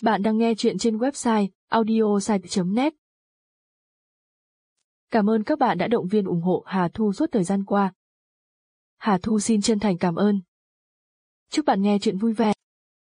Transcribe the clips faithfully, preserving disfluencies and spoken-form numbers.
Bạn đang nghe chuyện trên website audiosite chấm net. Cảm ơn các bạn đã động viên ủng hộ Hà Thu suốt thời gian qua. Hà Thu xin chân thành cảm ơn. Chúc bạn nghe chuyện vui vẻ.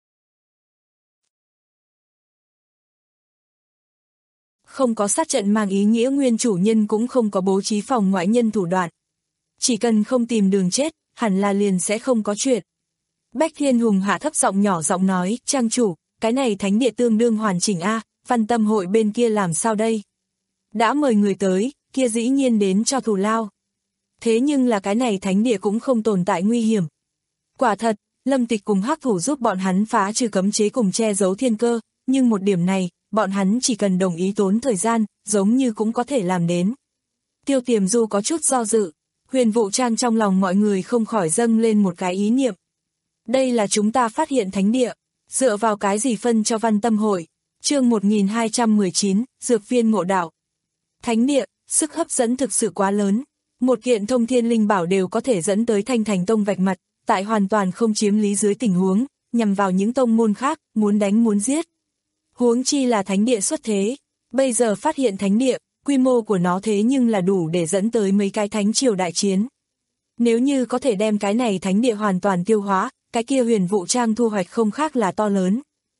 Không có sát trận mang ý nghĩa nguyên chủ nhân cũng không có bố trí phòng ngoại nhân thủ đoạn. Chỉ cần không tìm đường chết, hẳn là liền sẽ không có chuyện. Bách Thiên Hùng hạ thấp giọng nhỏ giọng nói, trang chủ, cái này thánh địa tương đương hoàn chỉnh a, Văn Tâm hội bên kia làm sao đây? Đã mời người tới, kia dĩ nhiên đến cho thù lao. Thế nhưng là cái này thánh địa cũng không tồn tại nguy hiểm. Quả thật, Lâm Tịch cùng Hắc Thủ giúp bọn hắn phá trừ cấm chế cùng che giấu thiên cơ, nhưng một điểm này, bọn hắn chỉ cần đồng ý tốn thời gian, giống như cũng có thể làm đến. Tiêu Tiềm Du có chút do dự, Huyền Vũ Trang trong lòng mọi người không khỏi dâng lên một cái ý niệm. Đây là chúng ta phát hiện thánh địa, dựa vào cái gì phân cho Văn Tâm hội? Chương một nghìn hai trăm mười chín, Dược viên ngộ đạo. Thánh địa, sức hấp dẫn thực sự quá lớn. Một kiện thông thiên linh bảo đều có thể dẫn tới Thanh Thành Tông vạch mặt, tại hoàn toàn không chiếm lý dưới tình huống, nhằm vào những tông môn khác, muốn đánh muốn giết. Huống chi là thánh địa xuất thế. Bây giờ phát hiện thánh địa, quy mô của nó thế nhưng là đủ để dẫn tới mấy cái thánh triều đại chiến. Nếu như có thể đem cái này thánh địa hoàn toàn tiêu hóa, cái kia Huyền Vũ Trang thu hoạch không khác là to lớn.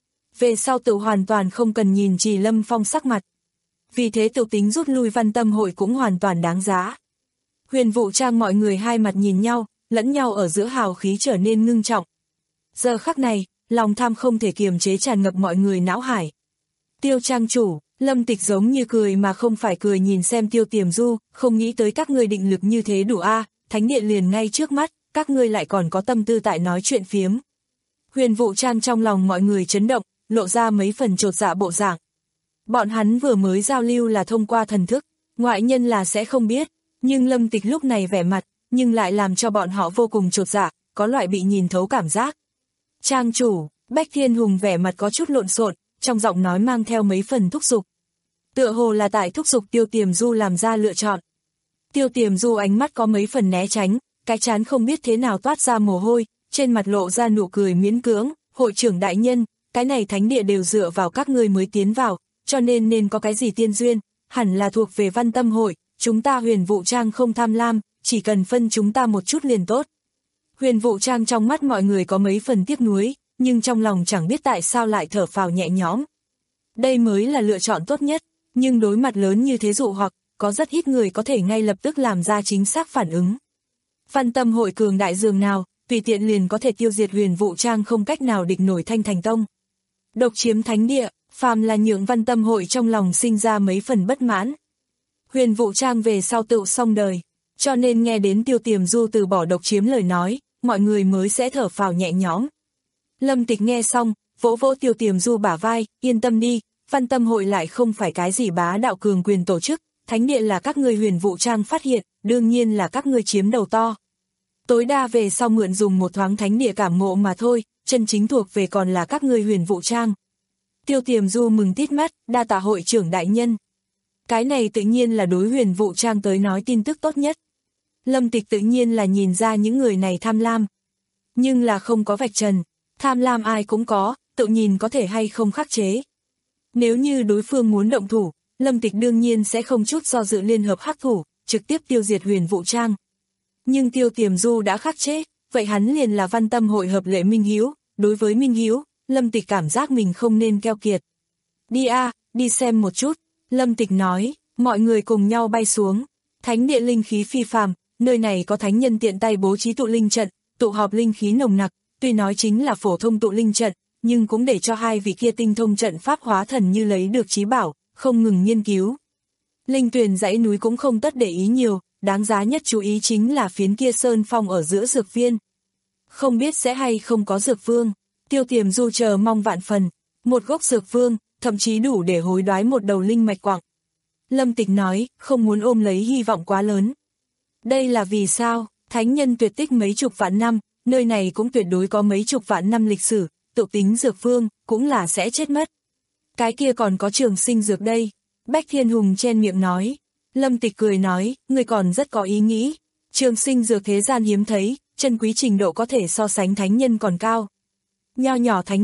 Về sau tự hoàn toàn không cần nhìn Trì Lâm Phong sắc mặt. Vì thế tự tính rút lui Văn Tâm hội cũng hoàn toàn đáng giá. Huyền Vũ Trang mọi người hai mặt nhìn nhau, lẫn nhau ở giữa hào khí trở nên ngưng trọng. Giờ khắc này, lòng tham không thể kiềm chế tràn ngập mọi người não hải. Tiêu Trang chủ, Lâm Tịch giống như cười mà không phải cười nhìn xem Tiêu Tiềm Du, không nghĩ tới các ngươi định lực như thế đủ a, thánh địa liền ngay trước mắt, các ngươi lại còn có tâm tư tại nói chuyện phiếm. Huyền Vũ Trang trong lòng mọi người chấn động, lộ ra mấy phần chột dạ bộ dạng. Bọn hắn vừa mới giao lưu là thông qua thần thức, ngoại nhân là sẽ không biết, nhưng Lâm Tịch lúc này vẻ mặt, nhưng lại làm cho bọn họ vô cùng chột dạ, có loại bị nhìn thấu cảm giác. Trang chủ, Bách Thiên Hùng vẻ mặt có chút lộn xộn, trong giọng nói mang theo mấy phần thúc giục. Tựa hồ là tại thúc giục Tiêu Tiềm Du làm ra lựa chọn. Tiêu Tiềm Du ánh mắt có mấy phần né tránh, cái trán không biết thế nào toát ra mồ hôi, trên mặt lộ ra nụ cười miễn cưỡng, hội trưởng đại nhân, cái này thánh địa đều dựa vào các ngươi mới tiến vào, cho nên nên có cái gì tiên duyên, hẳn là thuộc về Văn Tâm hội, chúng ta Huyền Vũ Trang không tham lam, chỉ cần phân chúng ta một chút liền tốt. Huyền Vũ Trang trong mắt mọi người có mấy phần tiếc nuối, nhưng trong lòng chẳng biết tại sao lại thở phào nhẹ nhõm. Đây mới là lựa chọn tốt nhất, nhưng đối mặt lớn như thế dụ hoặc, có rất ít người có thể ngay lập tức làm ra chính xác phản ứng. Văn Tâm hội cường đại dường nào, tùy tiện liền có thể tiêu diệt Huyền Vũ Trang không cách nào địch nổi Thanh Thành Tông. Độc chiếm thánh địa, phàm là nhượng Văn Tâm hội trong lòng sinh ra mấy phần bất mãn. Huyền Vũ Trang về sau tựu xong đời, cho nên nghe đến Tiêu Tiềm Du từ bỏ độc chiếm lời nói, mọi người mới sẽ thở phào nhẹ nhõm. Lâm Tịch nghe xong, vỗ vỗ Tiêu Tiềm Du bả vai, yên tâm đi, Văn Tâm hội lại không phải cái gì bá đạo cường quyền tổ chức, thánh địa là các ngươi Huyền Vũ Trang phát hiện, đương nhiên là các ngươi chiếm đầu to. Tối đa về sau mượn dùng một thoáng thánh địa cảm ngộ mà thôi, chân chính thuộc về còn là các ngươi Huyền Vũ Trang. Tiêu Tiềm Du mừng tít mắt, đa tạ hội trưởng đại nhân. Cái này tự nhiên là đối Huyền Vũ Trang tới nói tin tức tốt nhất. Lâm Tịch tự nhiên là nhìn ra những người này tham lam. Nhưng là không có vạch trần, tham lam ai cũng có, tự nhìn có thể hay không khắc chế. Nếu như đối phương muốn động thủ, Lâm Tịch đương nhiên sẽ không chút do dự liên hợp hắc thủ, trực tiếp tiêu diệt Huyền Vũ Trang. Nhưng Tiêu Tiềm Du đã khắc chế, vậy hắn liền là Văn Tâm hội hợp lệ minh hiếu, đối với minh hiếu, Lâm Tịch cảm giác mình không nên keo kiệt. Đi a, đi xem một chút, Lâm Tịch nói, mọi người cùng nhau bay xuống, thánh địa linh khí phi phàm, nơi này có thánh nhân tiện tay bố trí tụ linh trận, tụ họp linh khí nồng nặc, tuy nói chính là phổ thông tụ linh trận, nhưng cũng để cho hai vị kia tinh thông trận pháp hóa thần như lấy được trí bảo, không ngừng nghiên cứu. Linh Tuyền dãy núi cũng không tất để ý nhiều, đáng giá nhất chú ý chính là phiến kia sơn phong ở giữa dược viên. Không biết sẽ hay không có dược vương, Tiêu Tiềm Du chờ mong vạn phần, một gốc dược vương, thậm chí đủ để hối đoái một đầu linh mạch quặng. Lâm Tịch nói, không muốn ôm lấy hy vọng quá lớn. Đây là vì sao, thánh nhân tuyệt tích mấy chục vạn năm, nơi này cũng tuyệt đối có mấy chục vạn năm lịch sử, tự tính dược vương, cũng là sẽ chết mất. Cái kia còn có trường sinh dược đây, Bách Thiên Hùng chen miệng nói. Lâm Tịch cười nói, người còn rất có ý nghĩ, trường sinh dược thế gian hiếm thấy, chân quý trình độ có thể so sánh thánh nhân còn cao. Nho nhỏ thánh địa,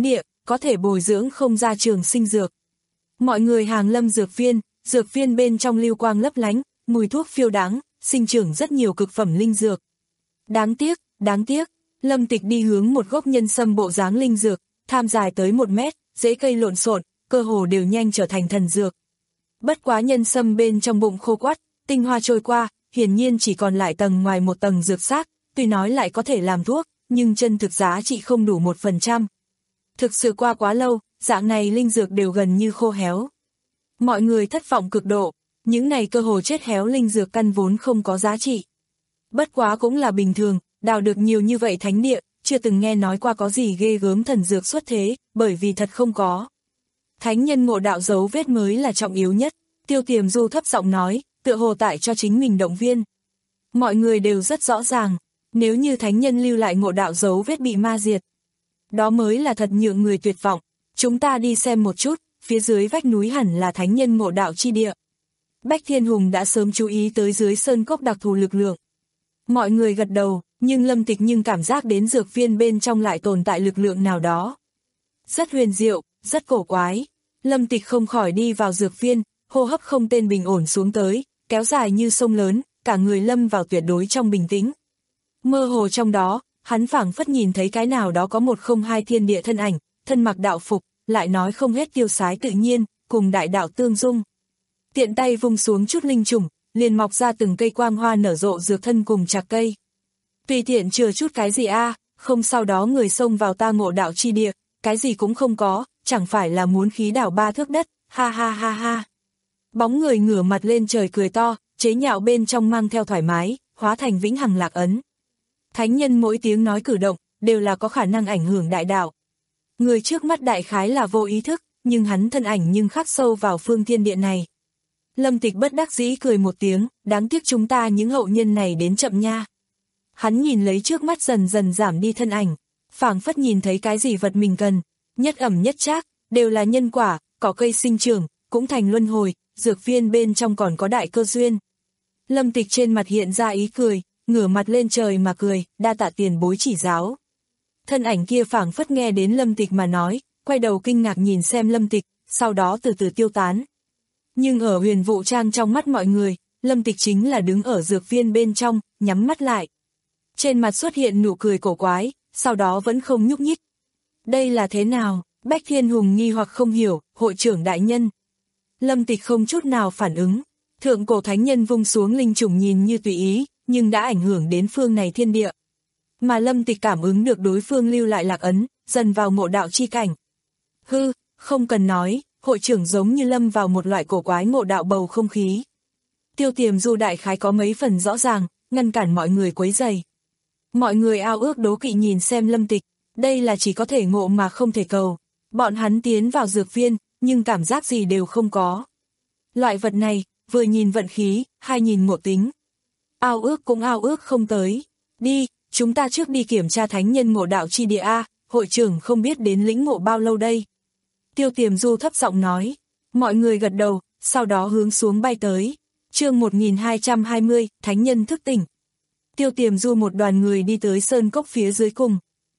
có thể bồi dưỡng không ra trường sinh dược. Mọi người hàng lâm dược viên, dược viên bên trong lưu quang lấp lánh, mùi thuốc phiêu đáng, sinh trưởng rất nhiều cực phẩm linh dược. Đáng tiếc, đáng tiếc, Lâm Tịch đi hướng một gốc nhân sâm bộ dáng linh dược, tham dài tới một mét, rễ cây lộn xộn, cơ hồ đều nhanh trở thành thần dược. Bất quá nhân sâm bên trong bụng khô quắt, tinh hoa trôi qua, hiển nhiên chỉ còn lại tầng ngoài một tầng dược xác, tuy nói lại có thể làm thuốc, nhưng chân thực giá trị không đủ một phần trăm. Thực sự qua quá lâu, dạng này linh dược đều gần như khô héo. Mọi người thất vọng cực độ, những này cơ hồ chết héo linh dược căn vốn không có giá trị. Bất quá cũng là bình thường, đào được nhiều như vậy thánh địa, chưa từng nghe nói qua có gì ghê gớm thần dược xuất thế, bởi vì thật không có. Thánh nhân ngộ đạo dấu vết mới là trọng yếu nhất, Tiêu Tiềm Du thấp giọng nói, tựa hồ tại cho chính mình động viên. Mọi người đều rất rõ ràng, nếu như thánh nhân lưu lại ngộ đạo dấu vết bị ma diệt, đó mới là thật nhượng người tuyệt vọng. Chúng ta đi xem một chút, phía dưới vách núi hẳn là thánh nhân ngộ đạo chi địa. Bách Thiên Hùng đã sớm chú ý tới dưới sơn cốc đặc thù lực lượng. Mọi người gật đầu, nhưng Lâm Tịch nhưng cảm giác đến dược viên bên trong lại tồn tại lực lượng nào đó. Rất huyền diệu, rất cổ quái. Lâm Tịch không khỏi đi vào dược viên, hô hấp không tên bình ổn xuống tới, kéo dài như sông lớn, cả người lâm vào tuyệt đối trong bình tĩnh. Mơ hồ trong đó, hắn phảng phất nhìn thấy cái nào đó có một không hai thiên địa thân ảnh, thân mặc đạo phục, lại nói không hết tiêu sái tự nhiên, cùng đại đạo tương dung. Tiện tay vung xuống chút linh trùng, liền mọc ra từng cây quang hoa nở rộ dược thân cùng chạc cây. Tùy tiện chừa chút cái gì a, à, không sau đó người xông vào ta ngộ đạo chi địa, cái gì cũng không có, chẳng phải là muốn khí đảo ba thước đất, ha ha ha ha. Bóng người ngửa mặt lên trời cười to, chế nhạo bên trong mang theo thoải mái, hóa thành vĩnh hằng lạc ấn. Thánh nhân mỗi tiếng nói cử động, đều là có khả năng ảnh hưởng đại đạo. Người trước mắt đại khái là vô ý thức, nhưng hắn thân ảnh nhưng khắc sâu vào phương thiên địa này. Lâm Tịch bất đắc dĩ cười một tiếng, đáng tiếc chúng ta những hậu nhân này đến chậm nha. Hắn nhìn lấy trước mắt dần dần giảm đi thân ảnh, phảng phất nhìn thấy cái gì vật mình cần, nhất ẩm nhất trác, đều là nhân quả, cỏ cây sinh trưởng, cũng thành luân hồi, dược viên bên trong còn có đại cơ duyên. Lâm Tịch trên mặt hiện ra ý cười, ngửa mặt lên trời mà cười, đa tạ tiền bối chỉ giáo. Thân ảnh kia phảng phất nghe đến Lâm Tịch mà nói, quay đầu kinh ngạc nhìn xem Lâm Tịch, sau đó từ từ tiêu tán. Nhưng ở Huyền Vũ Trang trong mắt mọi người, Lâm Tịch chính là đứng ở dược viên bên trong, nhắm mắt lại. Trên mặt xuất hiện nụ cười cổ quái, sau đó vẫn không nhúc nhích. Đây là thế nào? Bách Thiên Hùng nghi hoặc không hiểu, hội trưởng đại nhân. Lâm Tịch không chút nào phản ứng. Thượng cổ thánh nhân vung xuống linh trùng nhìn như tùy ý, nhưng đã ảnh hưởng đến phương này thiên địa. Mà Lâm Tịch cảm ứng được đối phương lưu lại lạc ấn, dần vào ngộ đạo chi cảnh. Hư, không cần nói, hội trưởng giống như lâm vào một loại cổ quái ngộ đạo bầu không khí. Tiêu Tiềm Du đại khái có mấy phần rõ ràng, ngăn cản mọi người quấy rầy. Mọi người ao ước đố kỵ nhìn xem Lâm Tịch, đây là chỉ có thể ngộ mà không thể cầu. Bọn hắn tiến vào dược viên, nhưng cảm giác gì đều không có. Loại vật này, vừa nhìn vận khí, hai nhìn ngộ tính. Ao ước cũng ao ước không tới. Đi, chúng ta trước đi kiểm tra thánh nhân ngộ đạo chi địa A, hội trưởng không biết đến lĩnh ngộ bao lâu đây. Tiêu Tiềm Du thấp giọng nói. Mọi người gật đầu, sau đó hướng xuống bay tới. Chương một nghìn hai trăm hai mươi, Thánh nhân thức tỉnh. Tiêu Tiềm Du một đoàn người đi tới sơn cốc phía dưới cùng.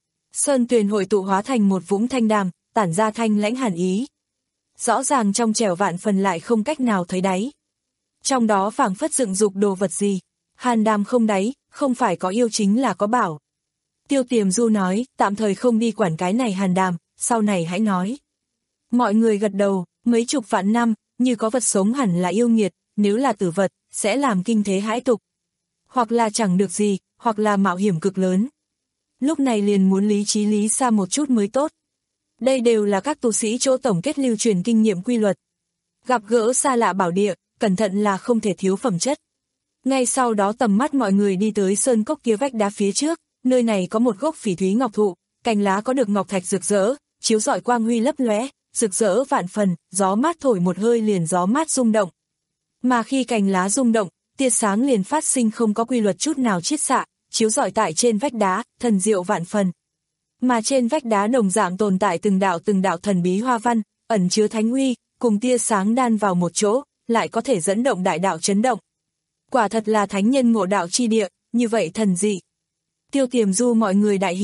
Sơn tuyền hội tụ hóa thành một vũng thanh đàm, tản ra thanh lãnh hàn ý. Rõ ràng trong trẻo vạn phần lại không cách nào thấy đáy. Trong đó phảng phất dựng dục đồ vật gì. Hàn đàm không đáy, không phải có yêu chính là có bảo. Tiêu Tiềm Du nói, tạm thời không đi quản cái này hàn đàm, sau này hãy nói. Mọi người gật đầu, mấy chục vạn năm, như có vật sống hẳn là yêu nghiệt, nếu là tử vật, sẽ làm kinh thế hãi tục. Hoặc là chẳng được gì, hoặc là mạo hiểm cực lớn. Lúc này liền muốn lý trí lý xa một chút mới tốt. Đây đều là các tu sĩ chỗ tổng kết lưu truyền kinh nghiệm quy luật. Gặp gỡ xa lạ bảo địa, cẩn thận là không thể thiếu phẩm chất. Ngay sau đó tầm mắt mọi người đi tới sơn cốc kia vách đá phía trước, nơi này có một gốc phỉ thúy ngọc thụ, cành lá có được ngọc thạch rực rỡ, chiếu rọi quang huy lấp lóe, rực rỡ vạn phần, gió mát thổi một hơi liền gió mát rung động. Mà khi cành lá rung động, tia sáng liền phát sinh không có quy luật chút nào chiết xạ, chiếu rọi tại trên vách đá, thần diệu vạn phần. Mà trên vách đá đồng dạng tồn tại từng đạo từng đạo thần bí hoa văn, ẩn chứa thánh uy, cùng tia sáng đan vào một chỗ, lại có thể dẫn động đại đạo chấn động. Quả thật là thánh nhân ngộ đạo chi địa, như vậy thần dị. Tiêu Tiềm Du mọi người đại hỉ,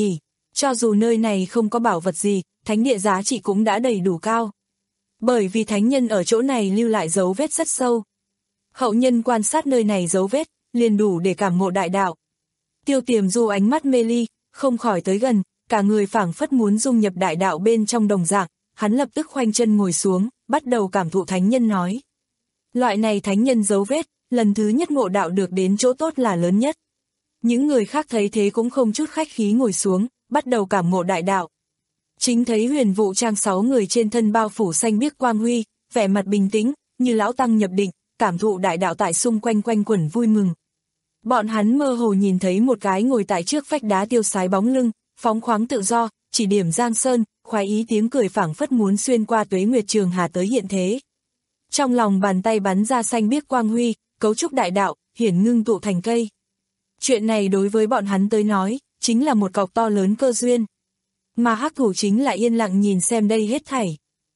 Cho dù nơi này không có bảo vật gì, thánh địa giá trị cũng đã đầy đủ cao. Bởi vì thánh nhân ở chỗ này lưu lại dấu vết rất sâu. Hậu nhân quan sát nơi này dấu vết, liền đủ để cảm ngộ đại đạo. Tiêu Tiềm Du ánh mắt mê ly, không khỏi tới gần, cả người phảng phất muốn dung nhập đại đạo bên trong đồng dạng, hắn lập tức khoanh chân ngồi xuống, bắt đầu cảm thụ thánh nhân nói. Loại này thánh nhân dấu vết, lần thứ nhất ngộ đạo được đến chỗ tốt là lớn nhất. Những người khác thấy thế cũng không chút khách khí ngồi xuống, bắt đầu cảm ngộ đại đạo. Chính thấy Huyền Vũ Trang sáu người trên thân bao phủ xanh biếc quang huy, vẻ mặt bình tĩnh, như lão tăng nhập định, cảm thụ đại đạo tại xung quanh quanh quẩn vui mừng. Bọn hắn mơ hồ nhìn thấy một cái ngồi tại trước vách đá tiêu sái bóng lưng, phóng khoáng tự do, chỉ điểm giang sơn, khoái ý tiếng cười phảng phất muốn xuyên qua tuế nguyệt trường hà tới hiện thế. Trong lòng bàn tay bắn ra xanh biếc quang huy, cấu trúc đại đạo, hiển ngưng tụ thành cây. Chuyện này đối với bọn hắn tới nói, chính là một cọc to lớn cơ duyên. Mà Hắc Thủ chính là yên lặng nhìn xem đây hết thảy.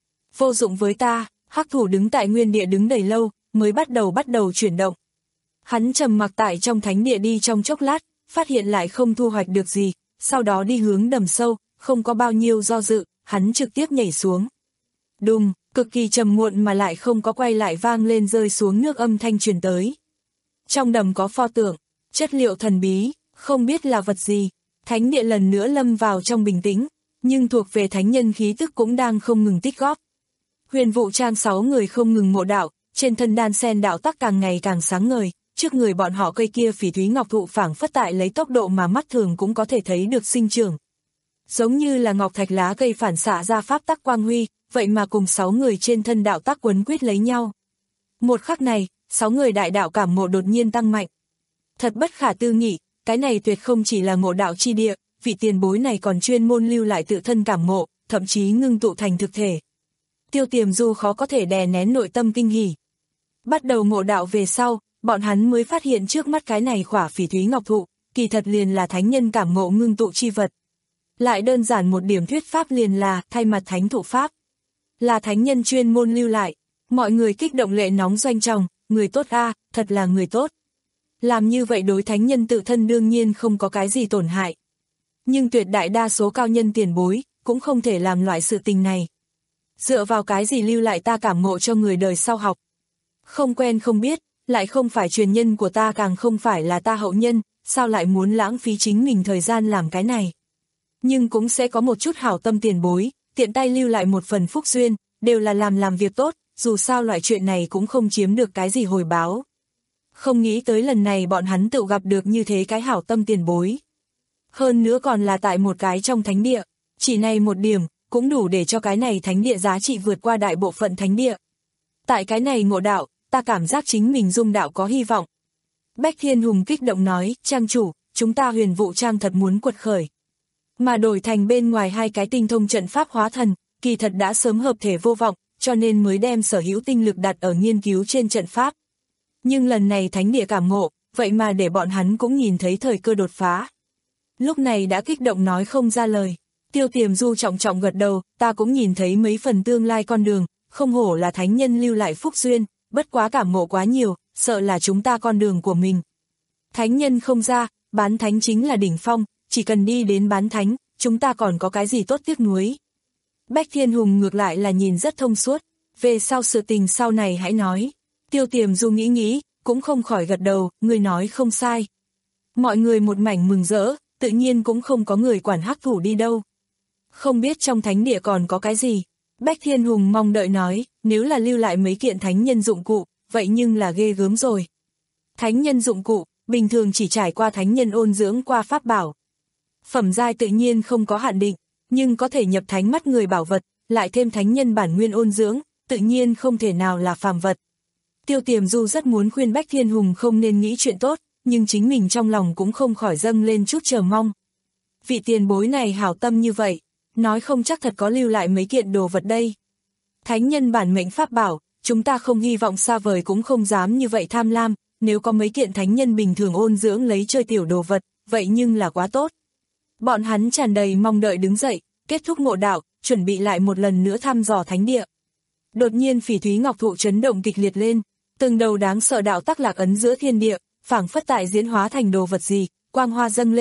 Vô dụng với ta, Hắc Thủ đứng tại nguyên địa đứng đầy lâu, mới bắt đầu bắt đầu chuyển động. Hắn trầm mặc tại trong thánh địa đi trong chốc lát, phát hiện lại không thu hoạch được gì, sau đó đi hướng đầm sâu, không có bao nhiêu do dự, hắn trực tiếp nhảy xuống. Đùng, cực kỳ trầm muộn mà lại không có quay lại vang lên rơi xuống nước âm thanh truyền tới. Trong đầm có pho tượng, chất liệu thần bí, không biết là vật gì. Thánh địa lần nữa lâm vào trong bình tĩnh, nhưng thuộc về thánh nhân khí tức cũng đang không ngừng tích góp. Huyền Vũ Trang sáu người không ngừng ngộ đạo, trên thân đan sen đạo tắc càng ngày càng sáng ngời, trước người bọn họ cây kia phỉ thúy ngọc thụ phảng phất tại lấy tốc độ mà mắt thường cũng có thể thấy được sinh trưởng. Giống như là ngọc thạch lá cây phản xạ ra pháp tắc quang huy, vậy mà cùng sáu người trên thân đạo tắc quấn quýt lấy nhau. Một khắc này, sáu người đại đạo cảm ngộ đột nhiên tăng mạnh. Thật bất khả tư nghị, cái này tuyệt không chỉ là ngộ đạo chi địa, vị tiền bối này còn chuyên môn lưu lại tự thân cảm ngộ, thậm chí ngưng tụ thành thực thể. Tiêu Tiềm Du khó có thể đè nén nội tâm kinh hỉ. Bắt đầu ngộ đạo về sau, bọn hắn mới phát hiện trước mắt cái này khỏa phỉ thúy ngọc thụ, kỳ thật liền là thánh nhân cảm ngộ ngưng tụ chi vật. Lại đơn giản một điểm thuyết pháp liền là thay mặt thánh thụ pháp. Là thánh nhân chuyên môn lưu lại, mọi người kích động lệ nóng doanh trọng, người tốt a, thật là người tốt. Làm như vậy đối thánh nhân tự thân đương nhiên không có cái gì tổn hại. Nhưng tuyệt đại đa số cao nhân tiền bối, cũng không thể làm loại sự tình này. Dựa vào cái gì lưu lại ta cảm ngộ cho người đời sau học. Không quen không biết, lại không phải truyền nhân của ta càng không phải là ta hậu nhân, sao lại muốn lãng phí chính mình thời gian làm cái này. Nhưng cũng sẽ có một chút hảo tâm tiền bối, tiện tay lưu lại một phần phúc duyên, đều là làm làm việc tốt, dù sao loại chuyện này cũng không chiếm được cái gì hồi báo. Không nghĩ tới lần này bọn hắn tự gặp được như thế cái hảo tâm tiền bối. Hơn nữa còn là tại một cái trong thánh địa, chỉ này một điểm, cũng đủ để cho cái này thánh địa giá trị vượt qua đại bộ phận thánh địa. Tại cái này ngộ đạo, ta cảm giác chính mình dung đạo có hy vọng. Bách Thiên Hùng kích động nói, trang chủ, chúng ta Huyền Vũ Trang thật muốn quật khởi. Mà đổi thành bên ngoài hai cái tinh thông trận pháp hóa thần, kỳ thật đã sớm hợp thể vô vọng, cho nên mới đem sở hữu tinh lực đặt ở nghiên cứu trên trận pháp. Nhưng lần này thánh địa cảm ngộ, vậy mà để bọn hắn cũng nhìn thấy thời cơ đột phá. Lúc này đã kích động nói không ra lời. Tiêu Tiềm Du trọng trọng gật đầu, ta cũng nhìn thấy mấy phần tương lai con đường, không hổ là thánh nhân lưu lại phúc duyên, bất quá cảm ngộ quá nhiều, sợ là chúng ta con đường của mình. Thánh nhân không ra, bán thánh chính là đỉnh phong, chỉ cần đi đến bán thánh, chúng ta còn có cái gì tốt tiếc nuối. Bách Thiên Hùng ngược lại là nhìn rất thông suốt, về sau sự tình sau này hãy nói. Tiêu Tiềm Du nghĩ nghĩ, cũng không khỏi gật đầu, người nói không sai. Mọi người một mảnh mừng rỡ, tự nhiên cũng không có người quản Hắc Thủ đi đâu. Không biết trong thánh địa còn có cái gì. Bách Thiên Hùng mong đợi nói, nếu là lưu lại mấy kiện thánh nhân dụng cụ, vậy nhưng là ghê gớm rồi. Thánh nhân dụng cụ, bình thường chỉ trải qua thánh nhân ôn dưỡng qua pháp bảo. Phẩm giai tự nhiên không có hạn định, nhưng có thể nhập thánh mắt người bảo vật, lại thêm thánh nhân bản nguyên ôn dưỡng, tự nhiên không thể nào là phàm vật. Tiêu Tiềm Du rất muốn khuyên Bách Thiên Hùng không nên nghĩ chuyện tốt, nhưng chính mình trong lòng cũng không khỏi dâng lên chút chờ mong. Vị tiền bối này hảo tâm như vậy, nói không chắc thật có lưu lại mấy kiện đồ vật đây. Thánh nhân bản mệnh pháp bảo, chúng ta không hy vọng xa vời cũng không dám như vậy tham lam, nếu có mấy kiện thánh nhân bình thường ôn dưỡng lấy chơi tiểu đồ vật, vậy nhưng là quá tốt. Bọn hắn tràn đầy mong đợi đứng dậy, kết thúc ngộ đạo, chuẩn bị lại một lần nữa thăm dò thánh địa. Đột nhiên phỉ thúy ngọc thụ chấn động kịch liệt lên, từng đầu đáng sợ đạo tắc lạc ấn giữa thiên địa, phảng phất tại diễn hóa thành đồ vật gì, quang hoa dâng lên,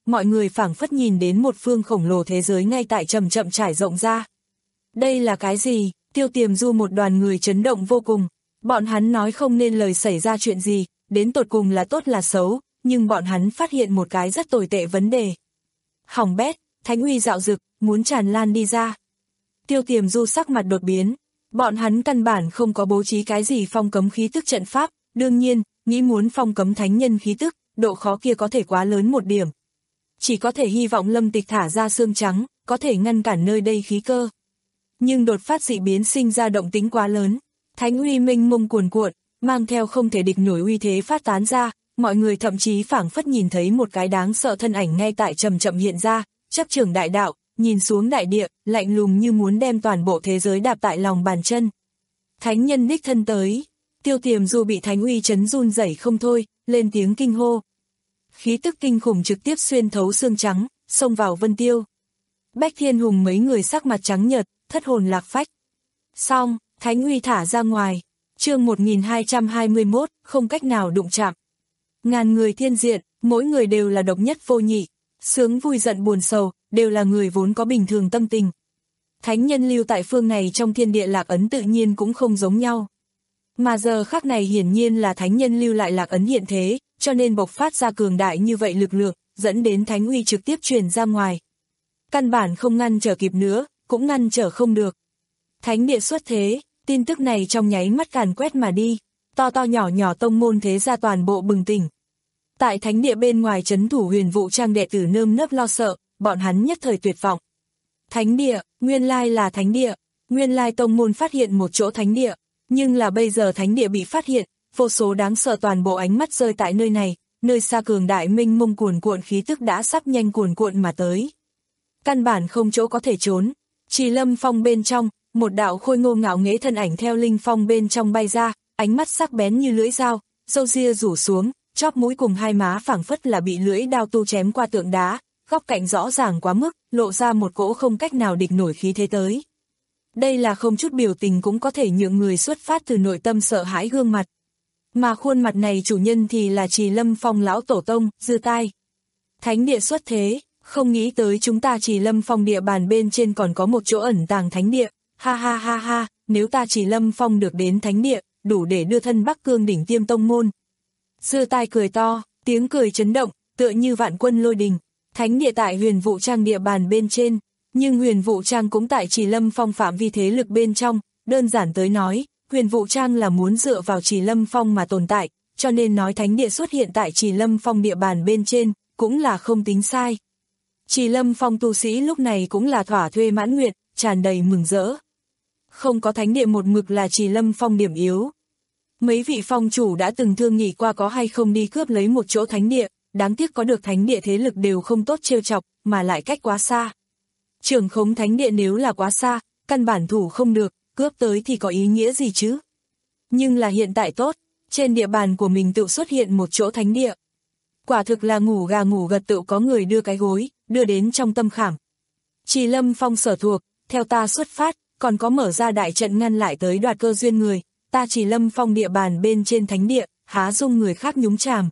mọi người phảng phất nhìn đến một phương khổng lồ thế giới ngay tại chậm chậm trải rộng ra. Đây là cái gì? Tiêu Tiềm Du một đoàn người chấn động vô cùng. Bọn hắn nói không nên lời xảy ra chuyện gì, đến tột cùng là tốt là xấu, nhưng bọn hắn phát hiện một cái rất tồi tệ vấn đề. Hỏng bét, thánh uy dạo dực, muốn tràn lan đi ra. Tiêu Tiềm Du sắc mặt đột biến. Bọn hắn căn bản không có bố trí cái gì phong cấm khí tức trận pháp, đương nhiên, nghĩ muốn phong cấm thánh nhân khí tức, độ khó kia có thể quá lớn một điểm. Chỉ có thể hy vọng Lâm Tịch thả ra xương trắng, có thể ngăn cản nơi đây khí cơ. Nhưng đột phát dị biến sinh ra động tính quá lớn, thánh uy mênh mông cuồn cuộn, mang theo không thể địch nổi uy thế phát tán ra, mọi người thậm chí phảng phất nhìn thấy một cái đáng sợ thân ảnh ngay tại chậm chậm hiện ra, chấp trưởng đại đạo, nhìn xuống đại địa, lạnh lùng như muốn đem toàn bộ thế giới đạp tại lòng bàn chân. Thánh nhân đích thân tới, Tiêu Tiềm Du bị thánh uy chấn run rẩy không thôi, lên tiếng kinh hô. Khí tức kinh khủng trực tiếp xuyên thấu xương trắng, xông vào Vân Tiêu. Bách Thiên Hùng mấy người sắc mặt trắng nhợt, thất hồn lạc phách. Xong, thánh uy thả ra ngoài, chương một nghìn hai trăm hai mươi mốt, không cách nào đụng chạm. Ngàn người thiên diện, mỗi người đều là độc nhất vô nhị, sướng vui giận buồn sầu, đều là người vốn có bình thường tâm tình. Thánh nhân lưu tại phương này trong thiên địa lạc ấn tự nhiên cũng không giống nhau. Mà giờ khắc này hiển nhiên là thánh nhân lưu lại lạc ấn hiện thế, cho nên bộc phát ra cường đại như vậy lực lượng, dẫn đến thánh uy trực tiếp truyền ra ngoài. Căn bản không ngăn trở kịp nữa, cũng ngăn trở không được. Thánh địa xuất thế, tin tức này trong nháy mắt càn quét mà đi, to to nhỏ nhỏ tông môn thế gia toàn bộ bừng tỉnh. Tại thánh địa bên ngoài trấn thủ Huyền Vũ Trang đệ tử nơm nớp lo sợ, bọn hắn nhất thời tuyệt vọng. Thánh địa, nguyên lai là thánh địa, nguyên lai tông môn phát hiện một chỗ thánh địa, nhưng là bây giờ thánh địa bị phát hiện, vô số đáng sợ toàn bộ ánh mắt rơi tại nơi này, nơi xa cường đại mênh mông cuồn cuộn khí tức đã sắp nhanh cuồn cuộn mà tới. Căn bản không chỗ có thể trốn, Trì Lâm Phong bên trong, một đạo khôi ngô ngạo nghễ thân ảnh theo linh phong bên trong bay ra, ánh mắt sắc bén như lưỡi dao, râu ria rủ xuống, chóp mũi cùng hai má phảng phất là bị lưỡi đao tu chém qua tượng đá, góc cạnh rõ ràng quá mức, lộ ra một cỗ không cách nào địch nổi khí thế tới. Đây là không chút biểu tình cũng có thể nhượng người xuất phát từ nội tâm sợ hãi gương mặt. Mà khuôn mặt này chủ nhân thì là Trì Lâm Phong lão tổ tông, Dư Tai. Thánh địa xuất thế, không nghĩ tới chúng ta Trì Lâm Phong địa bàn bên trên còn có một chỗ ẩn tàng thánh địa, ha ha ha ha, nếu ta Trì Lâm Phong được đến thánh địa, đủ để đưa thân Bắc Cương đỉnh tiêm tông môn. Dư Tai cười to, tiếng cười chấn động, tựa như vạn quân lôi đình. Thánh địa tại Huyền Vũ Trang địa bàn bên trên, nhưng Huyền Vũ Trang cũng tại Trì Lâm Phong phạm vi thế lực bên trong, đơn giản tới nói, Huyền Vũ Trang là muốn dựa vào Trì Lâm Phong mà tồn tại, cho nên nói thánh địa xuất hiện tại Trì Lâm Phong địa bàn bên trên, cũng là không tính sai. Trì Lâm Phong tu sĩ lúc này cũng là thỏa thuê mãn nguyện, tràn đầy mừng rỡ. Không có thánh địa một mực là Trì Lâm Phong điểm yếu. Mấy vị phong chủ đã từng thương nghị qua có hay không đi cướp lấy một chỗ thánh địa, đáng tiếc có được thánh địa thế lực đều không tốt trêu chọc, mà lại cách quá xa. Trưởng khống thánh địa nếu là quá xa, căn bản thủ không được, cướp tới thì có ý nghĩa gì chứ? Nhưng là hiện tại tốt, trên địa bàn của mình tự xuất hiện một chỗ thánh địa. Quả thực là ngủ gà ngủ gật tự có người đưa cái gối, đưa đến trong tâm khảm. Trì Lâm Phong sở thuộc, theo ta xuất phát, còn có mở ra đại trận ngăn lại tới đoạt cơ duyên người, ta Trì Lâm Phong địa bàn bên trên thánh địa, há dung người khác nhúng chàm.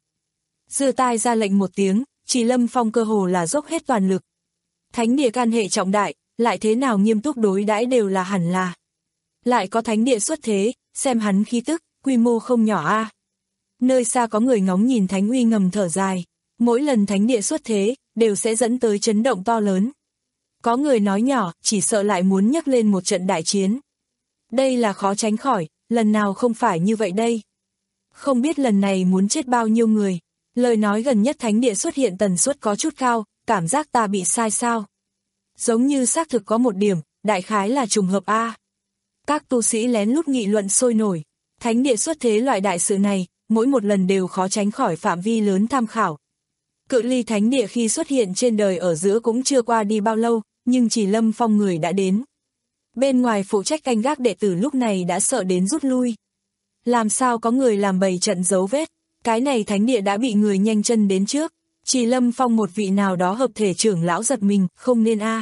Dư Tai ra lệnh một tiếng, Trì Lâm Phong cơ hồ là dốc hết toàn lực. Thánh địa can hệ trọng đại, lại thế nào nghiêm túc đối đãi đều là hẳn là. Lại có thánh địa xuất thế, xem hắn khí tức, quy mô không nhỏ a. À. Nơi xa có người ngóng nhìn thánh uy ngầm thở dài, mỗi lần thánh địa xuất thế, đều sẽ dẫn tới chấn động to lớn. Có người nói nhỏ, chỉ sợ lại muốn nhắc lên một trận đại chiến. Đây là khó tránh khỏi, lần nào không phải như vậy đây. Không biết lần này muốn chết bao nhiêu người, lời nói gần nhất thánh địa xuất hiện tần suất có chút cao, cảm giác ta bị sai sao. Giống như xác thực có một điểm, đại khái là trùng hợp A. Các tu sĩ lén lút nghị luận sôi nổi, thánh địa xuất thế loại đại sự này, mỗi một lần đều khó tránh khỏi phạm vi lớn tham khảo. Cự ly thánh địa khi xuất hiện trên đời ở giữa cũng chưa qua đi bao lâu, nhưng Trì Lâm Phong người đã đến. Bên ngoài phụ trách canh gác đệ tử lúc này đã sợ đến rút lui. Làm sao có người làm bày trận dấu vết, cái này thánh địa đã bị người nhanh chân đến trước. Trì Lâm Phong một vị nào đó hợp thể trưởng lão giật mình, không nên a.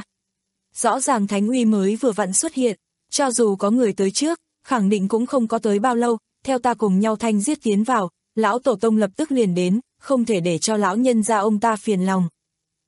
Rõ ràng thánh uy mới vừa vặn xuất hiện, cho dù có người tới trước, khẳng định cũng không có tới bao lâu, theo ta cùng nhau thanh giết tiến vào, lão tổ tông lập tức liền đến, không thể để cho lão nhân gia ông ta phiền lòng.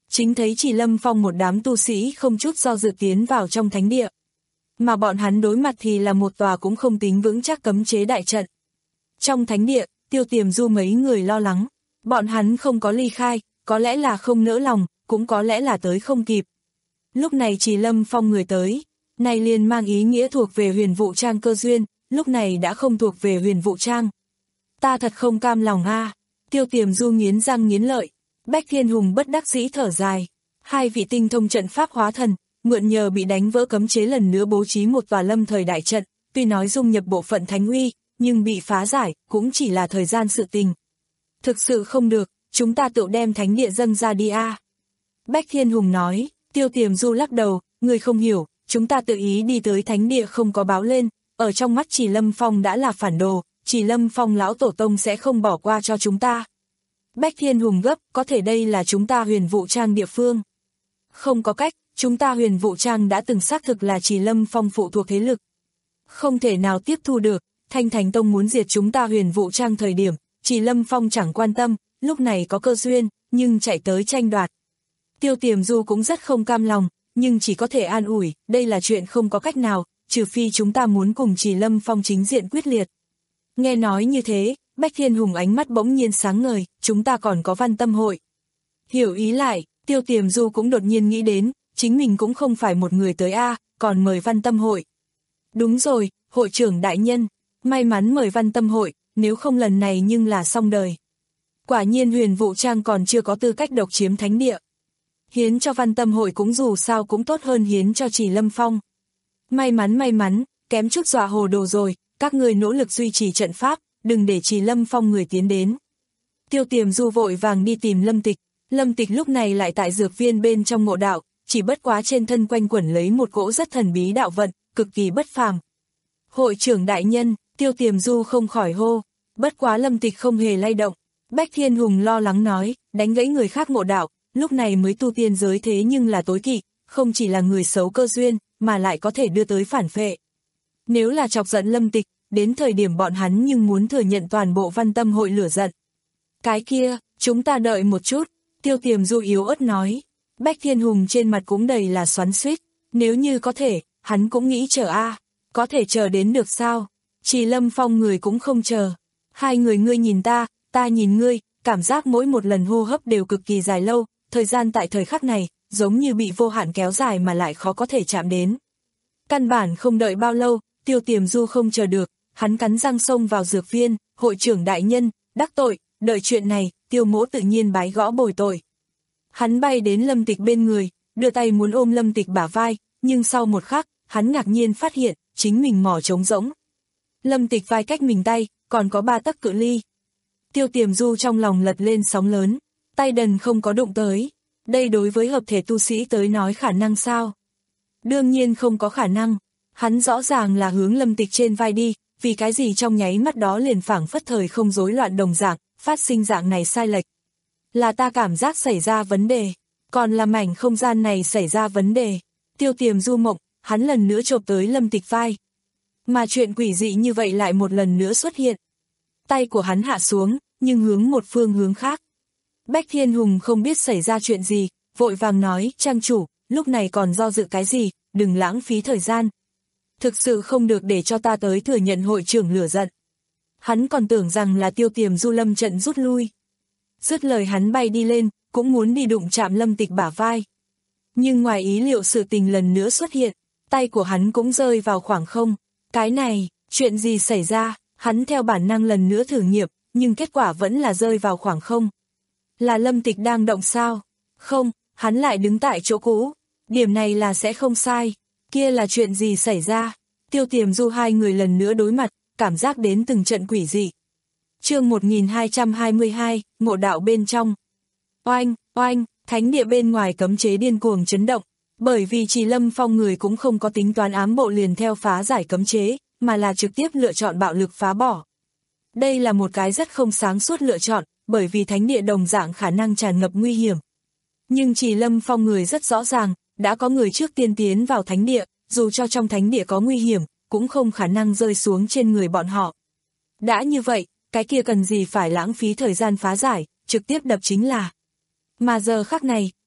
chính thấy Chỉ Lâm Phong một đám tu sĩ không chút do dự tiến vào trong thánh địa. Mà bọn hắn đối mặt thì là một tòa cũng không tính vững chắc cấm chế đại trận. Trong thánh địa, Tiêu Tiềm Du mấy người lo lắng, bọn hắn không có ly khai, có lẽ là không nỡ lòng, cũng có lẽ là tới không kịp. Lúc này Chỉ Lâm Phong người tới, này liền mang ý nghĩa thuộc về Huyền Vũ Trang cơ duyên, lúc này đã không thuộc về Huyền Vũ Trang. Ta thật không cam lòng a. À. Tiêu Tiềm Du nghiến răng nghiến lợi. Bách Thiên Hùng bất đắc dĩ thở dài. Hai vị tinh thông trận pháp hóa thần, mượn nhờ bị đánh vỡ cấm chế lần nữa bố trí một tòa lâm thời đại trận, tuy nói dung nhập bộ phận thánh uy, nhưng bị phá giải, cũng chỉ là thời gian sự tình. Thực sự không được, chúng ta tự đem thánh địa dâng ra đi a. À. Bách Thiên Hùng nói. Tiêu Tiềm Du lắc đầu, người không hiểu, chúng ta tự ý đi tới thánh địa không có báo lên, ở trong mắt Chỉ Lâm Phong đã là phản đồ, Chỉ Lâm Phong lão tổ tông sẽ không bỏ qua cho chúng ta. Bách Thiên Hùng gấp, có thể đây là chúng ta Huyền Vũ Trang địa phương. Không có cách, chúng ta Huyền Vũ Trang đã từng xác thực là Chỉ Lâm Phong phụ thuộc thế lực. Không thể nào tiếp thu được, Thanh Thành Tông muốn diệt chúng ta Huyền Vũ Trang thời điểm, Chỉ Lâm Phong chẳng quan tâm, lúc này có cơ duyên, nhưng chạy tới tranh đoạt. Tiêu Tiềm Du cũng rất không cam lòng, nhưng chỉ có thể an ủi, đây là chuyện không có cách nào, trừ phi chúng ta muốn cùng Chỉ Lâm Phong chính diện quyết liệt. Nghe nói như thế, Bách Thiên Hùng ánh mắt bỗng nhiên sáng ngời, chúng ta còn có Văn Tâm hội. Hiểu ý lại, Tiêu Tiềm Du cũng đột nhiên nghĩ đến, chính mình cũng không phải một người tới A, còn mời Văn Tâm hội. Đúng rồi, hội trưởng đại nhân, may mắn mời Văn Tâm hội, nếu không lần này nhưng là xong đời. Quả nhiên Huyền Vũ Trang còn chưa có tư cách độc chiếm thánh địa. Hiến cho Văn Tâm hội cũng dù sao cũng tốt hơn hiến cho Chỉ Lâm Phong. May mắn may mắn, kém chút dọa hồ đồ rồi, các người nỗ lực duy trì trận pháp, đừng để Chỉ Lâm Phong người tiến đến. Tiêu Tiềm Du vội vàng đi tìm Lâm Tịch, Lâm Tịch lúc này lại tại dược viên bên trong ngộ đạo, chỉ bất quá trên thân quanh quẩn lấy một cỗ rất thần bí đạo vận, cực kỳ bất phàm. Hội trưởng đại nhân, Tiêu Tiềm Du không khỏi hô, bất quá Lâm Tịch không hề lay động. Bách Thiên Hùng lo lắng nói, đánh gãy người khác ngộ đạo, lúc này mới tu tiên giới thế nhưng là tối kỵ, không chỉ là người xấu cơ duyên, mà lại có thể đưa tới phản phệ. Nếu là chọc giận Lâm Tịch, đến thời điểm bọn hắn nhưng muốn thừa nhận toàn bộ Văn Tâm hội lửa giận. Cái kia, chúng ta đợi một chút, Tiêu Tiềm Du yếu ớt nói. Bách Thiên Hùng trên mặt cũng đầy là xoắn xuýt, nếu như có thể, hắn cũng nghĩ chờ a, có thể chờ đến được sao? Chỉ Lâm Phong người cũng không chờ. Hai người ngươi nhìn ta, ta nhìn ngươi, cảm giác mỗi một lần hô hấp đều cực kỳ dài lâu, thời gian tại thời khắc này, giống như bị vô hạn kéo dài mà lại khó có thể chạm đến. Căn bản không đợi bao lâu, Tiêu Tiềm Du không chờ được, hắn cắn răng xông vào dược viên, hội trưởng đại nhân, đắc tội, đợi chuyện này, Tiêu mỗ tự nhiên bái gõ bồi tội. Hắn bay đến Lâm Tịch bên người, đưa tay muốn ôm Lâm Tịch bả vai, nhưng sau một khắc, hắn ngạc nhiên phát hiện, chính mình mỏ trống rỗng. Lâm Tịch vai cách mình tay, còn có ba tấc cự ly. Tiêu Tiềm Du trong lòng lật lên sóng lớn, tay đần không có đụng tới. Đây đối với hợp thể tu sĩ tới nói khả năng sao? Đương nhiên không có khả năng. Hắn rõ ràng là hướng Lâm Tịch trên vai đi, vì cái gì trong nháy mắt đó liền phảng phất thời không rối loạn đồng dạng, phát sinh dạng này sai lệch. Là ta cảm giác xảy ra vấn đề, còn là mảnh không gian này xảy ra vấn đề. Tiêu Tiềm Du mộng, hắn lần nữa chộp tới Lâm Tịch vai. Mà chuyện quỷ dị như vậy lại một lần nữa xuất hiện. Tay của hắn hạ xuống, nhưng hướng một phương hướng khác. Bách Thiên Hùng không biết xảy ra chuyện gì, vội vàng nói, trang chủ, lúc này còn do dự cái gì, đừng lãng phí thời gian. Thực sự không được để cho ta tới thừa nhận hội trưởng lửa giận. Hắn còn tưởng rằng là Tiêu Tiềm Du lâm trận rút lui. Dứt lời hắn bay đi lên, cũng muốn đi đụng chạm Lâm Tịch bả vai. Nhưng ngoài ý liệu sự tình lần nữa xuất hiện, tay của hắn cũng rơi vào khoảng không. Cái này, chuyện gì xảy ra, hắn theo bản năng lần nữa thử nghiệm, nhưng kết quả vẫn là rơi vào khoảng không. Là Lâm Tịch đang động sao? Không, hắn lại đứng tại chỗ cũ. Điểm này là sẽ không sai. Kia là chuyện gì xảy ra? Tiêu Tiềm Du hai người lần nữa đối mặt, cảm giác đến từng trận quỷ dị. Chương một nghìn hai trăm hai mươi hai, ngộ đạo bên trong. Oanh, oanh, thánh địa bên ngoài cấm chế điên cuồng chấn động, bởi vì Chỉ Lâm Phong người cũng không có tính toán ám bộ liền theo phá giải cấm chế, mà là trực tiếp lựa chọn bạo lực phá bỏ. Đây là một cái rất không sáng suốt lựa chọn, bởi vì thánh địa đồng dạng khả năng tràn ngập nguy hiểm. Nhưng Chỉ Lâm Phong người rất rõ ràng, đã có người trước tiên tiến vào thánh địa, dù cho trong thánh địa có nguy hiểm, cũng không khả năng rơi xuống trên người bọn họ. Đã như vậy, cái kia cần gì phải lãng phí thời gian phá giải, trực tiếp đập chính là. Mà giờ khắc này,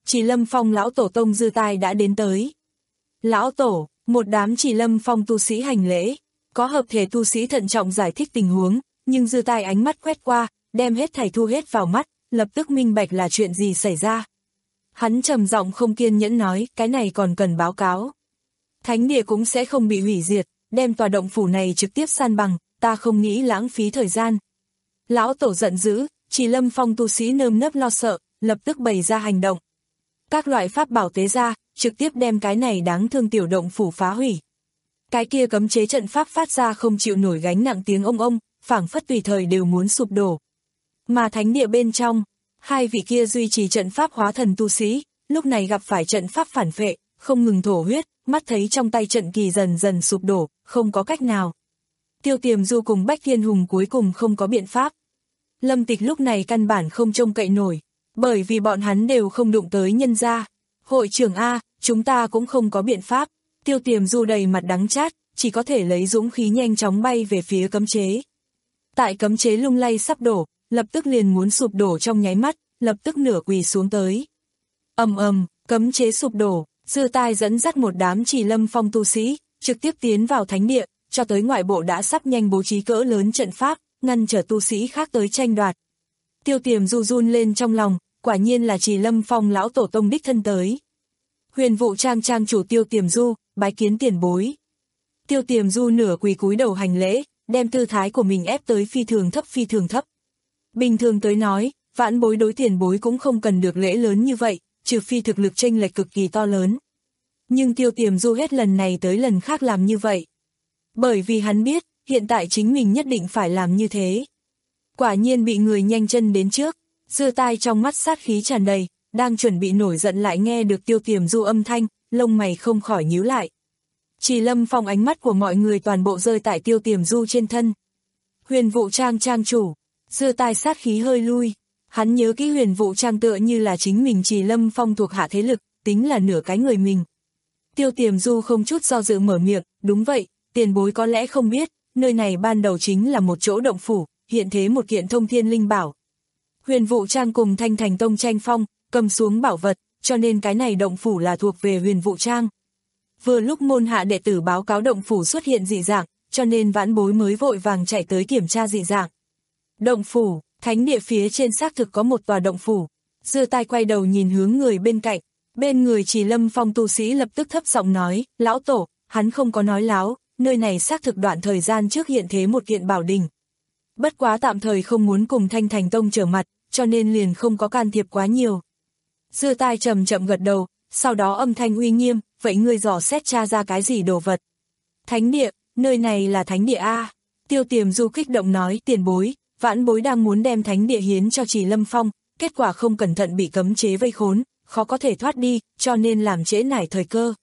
Chỉ Lâm Phong lão tổ tông Dư Tai đã đến tới. Lão tổ, một đám Chỉ Lâm Phong tu sĩ hành lễ, có hợp thể tu sĩ thận trọng giải thích tình huống, nhưng Dư Tai ánh mắt quét qua, đem hết thảy thu hết vào mắt, lập tức minh bạch là chuyện gì xảy ra. Hắn trầm giọng không kiên nhẫn nói, cái này còn cần báo cáo. Thánh địa cũng sẽ không bị hủy diệt, đem tòa động phủ này trực tiếp san bằng, ta không nghĩ lãng phí thời gian. Lão tổ giận dữ, Chỉ Lâm Phong tu sĩ nơm nớp lo sợ, lập tức bày ra hành động. Các loại pháp bảo tế ra, trực tiếp đem cái này đáng thương tiểu động phủ phá hủy. Cái kia cấm chế trận pháp phát ra không chịu nổi gánh nặng tiếng ông ông, phảng phất tùy thời đều muốn sụp đổ. Mà thánh địa bên trong, hai vị kia duy trì trận pháp hóa thần tu sĩ, lúc này gặp phải trận pháp phản vệ, không ngừng thổ huyết, mắt thấy trong tay trận kỳ dần dần sụp đổ, không có cách nào. Tiêu Tiềm Du cùng Bách Thiên Hùng cuối cùng không có biện pháp. Lâm Tịch lúc này căn bản không trông cậy nổi, bởi vì bọn hắn đều không đụng tới nhân gia. Hội trưởng A, chúng ta cũng không có biện pháp. Tiêu Tiềm Du đầy mặt đắng chát, chỉ có thể lấy dũng khí nhanh chóng bay về phía cấm chế. Tại cấm chế lung lay sắp đổ, lập tức liền muốn sụp đổ trong nháy mắt, lập tức nửa quỳ xuống tới. Ầm ầm, cấm chế sụp đổ, Dư Tai dẫn dắt một đám Chỉ Lâm Phong tu sĩ, trực tiếp tiến vào thánh địa, cho tới ngoại bộ đã sắp nhanh bố trí cỡ lớn trận pháp, ngăn trở tu sĩ khác tới tranh đoạt. Tiêu Tiềm Du run lên trong lòng, quả nhiên là Chỉ Lâm Phong lão tổ tông đích thân tới. Huyền Vụ Trang trang chủ Tiêu Tiềm Du, bái kiến tiền bối. Tiêu Tiềm Du nửa quỳ cúi đầu hành lễ, đem tư thái của mình ép tới phi thường thấp phi thường thấp. Bình thường tới nói, vãn bối đối tiền bối cũng không cần được lễ lớn như vậy, trừ phi thực lực chênh lệch cực kỳ to lớn. Nhưng Tiêu Tiềm Du hết lần này tới lần khác làm như vậy. Bởi vì hắn biết, hiện tại chính mình nhất định phải làm như thế. Quả nhiên bị người nhanh chân đến trước, Dư Tai trong mắt sát khí tràn đầy, đang chuẩn bị nổi giận lại nghe được Tiêu Tiềm Du âm thanh, lông mày không khỏi nhíu lại. Chỉ Lâm Phong ánh mắt của mọi người toàn bộ rơi tại Tiêu Tiềm Du trên thân. Huyền Vụ Trang trang chủ, Dư Tai sát khí hơi lui, hắn nhớ kỹ Huyền Vụ Trang tựa như là chính mình Chỉ Lâm Phong thuộc hạ thế lực, tính là nửa cái người mình. Tiêu Tiềm Du không chút do dự mở miệng, đúng vậy, tiền bối có lẽ không biết, nơi này ban đầu chính là một chỗ động phủ, hiện thế một kiện thông thiên linh bảo. Huyền Vụ Trang cùng Thanh Thành Tông tranh phong, cầm xuống bảo vật, cho nên cái này động phủ là thuộc về Huyền Vụ Trang. Vừa lúc môn hạ đệ tử báo cáo động phủ xuất hiện dị dạng, cho nên vãn bối mới vội vàng chạy tới kiểm tra dị dạng. Động phủ, thánh địa phía trên xác thực có một tòa động phủ. Dư Tai quay đầu nhìn hướng người bên cạnh, bên người Chỉ Lâm Phong tu sĩ lập tức thấp giọng nói, lão tổ, hắn không có nói láo, nơi này xác thực đoạn thời gian trước hiện thế một kiện bảo đình. Bất quá tạm thời không muốn cùng Thanh Thành Tông trở mặt, cho nên liền không có can thiệp quá nhiều. Dư Tai chậm chậm gật đầu, sau đó âm thanh uy nghiêm, vậy ngươi dò xét tra ra cái gì đồ vật? Thánh địa, nơi này là thánh địa A. Tiêu Tiềm Du kích động nói, tiền bối, vãn bối đang muốn đem thánh địa hiến cho Chỉ Lâm Phong, kết quả không cẩn thận bị cấm chế vây khốn, khó có thể thoát đi, cho nên làm trễ nải thời cơ.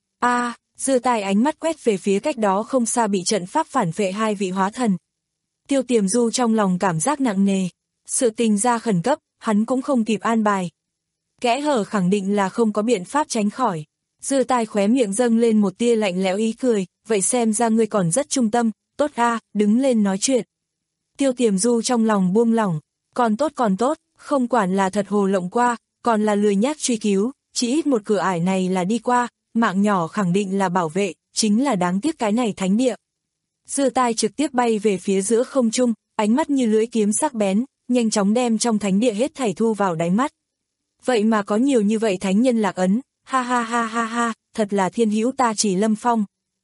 A, Dư Tai ánh mắt quét về phía cách đó không xa bị trận pháp phản vệ hai vị hóa thần. Tiêu Tiềm Du trong lòng cảm giác nặng nề, sự tình ra khẩn cấp, hắn cũng không kịp an bài. Kẽ hở khẳng định là không có biện pháp tránh khỏi. Dư Tai khóe miệng dâng lên một tia lạnh lẽo ý cười, vậy xem ra ngươi còn rất trung tâm, tốt a, đứng lên nói chuyện. Tiêu Tiềm Du trong lòng buông lỏng, còn tốt còn tốt, không quản là thật hồ lộng qua, còn là lười nhác truy cứu, chỉ ít một cửa ải này là đi qua, mạng nhỏ khẳng định là bảo vệ, chính là đáng tiếc cái này thánh địa. Dư Tai trực tiếp bay về phía giữa không trung, ánh mắt như lưỡi kiếm sắc bén, nhanh chóng đem trong thánh địa hết thảy thu vào đáy mắt. Vậy mà có nhiều như vậy thánh nhân lạc ấn, ha ha ha ha ha, thật là thiên hữu ta Chỉ Lâm Phong.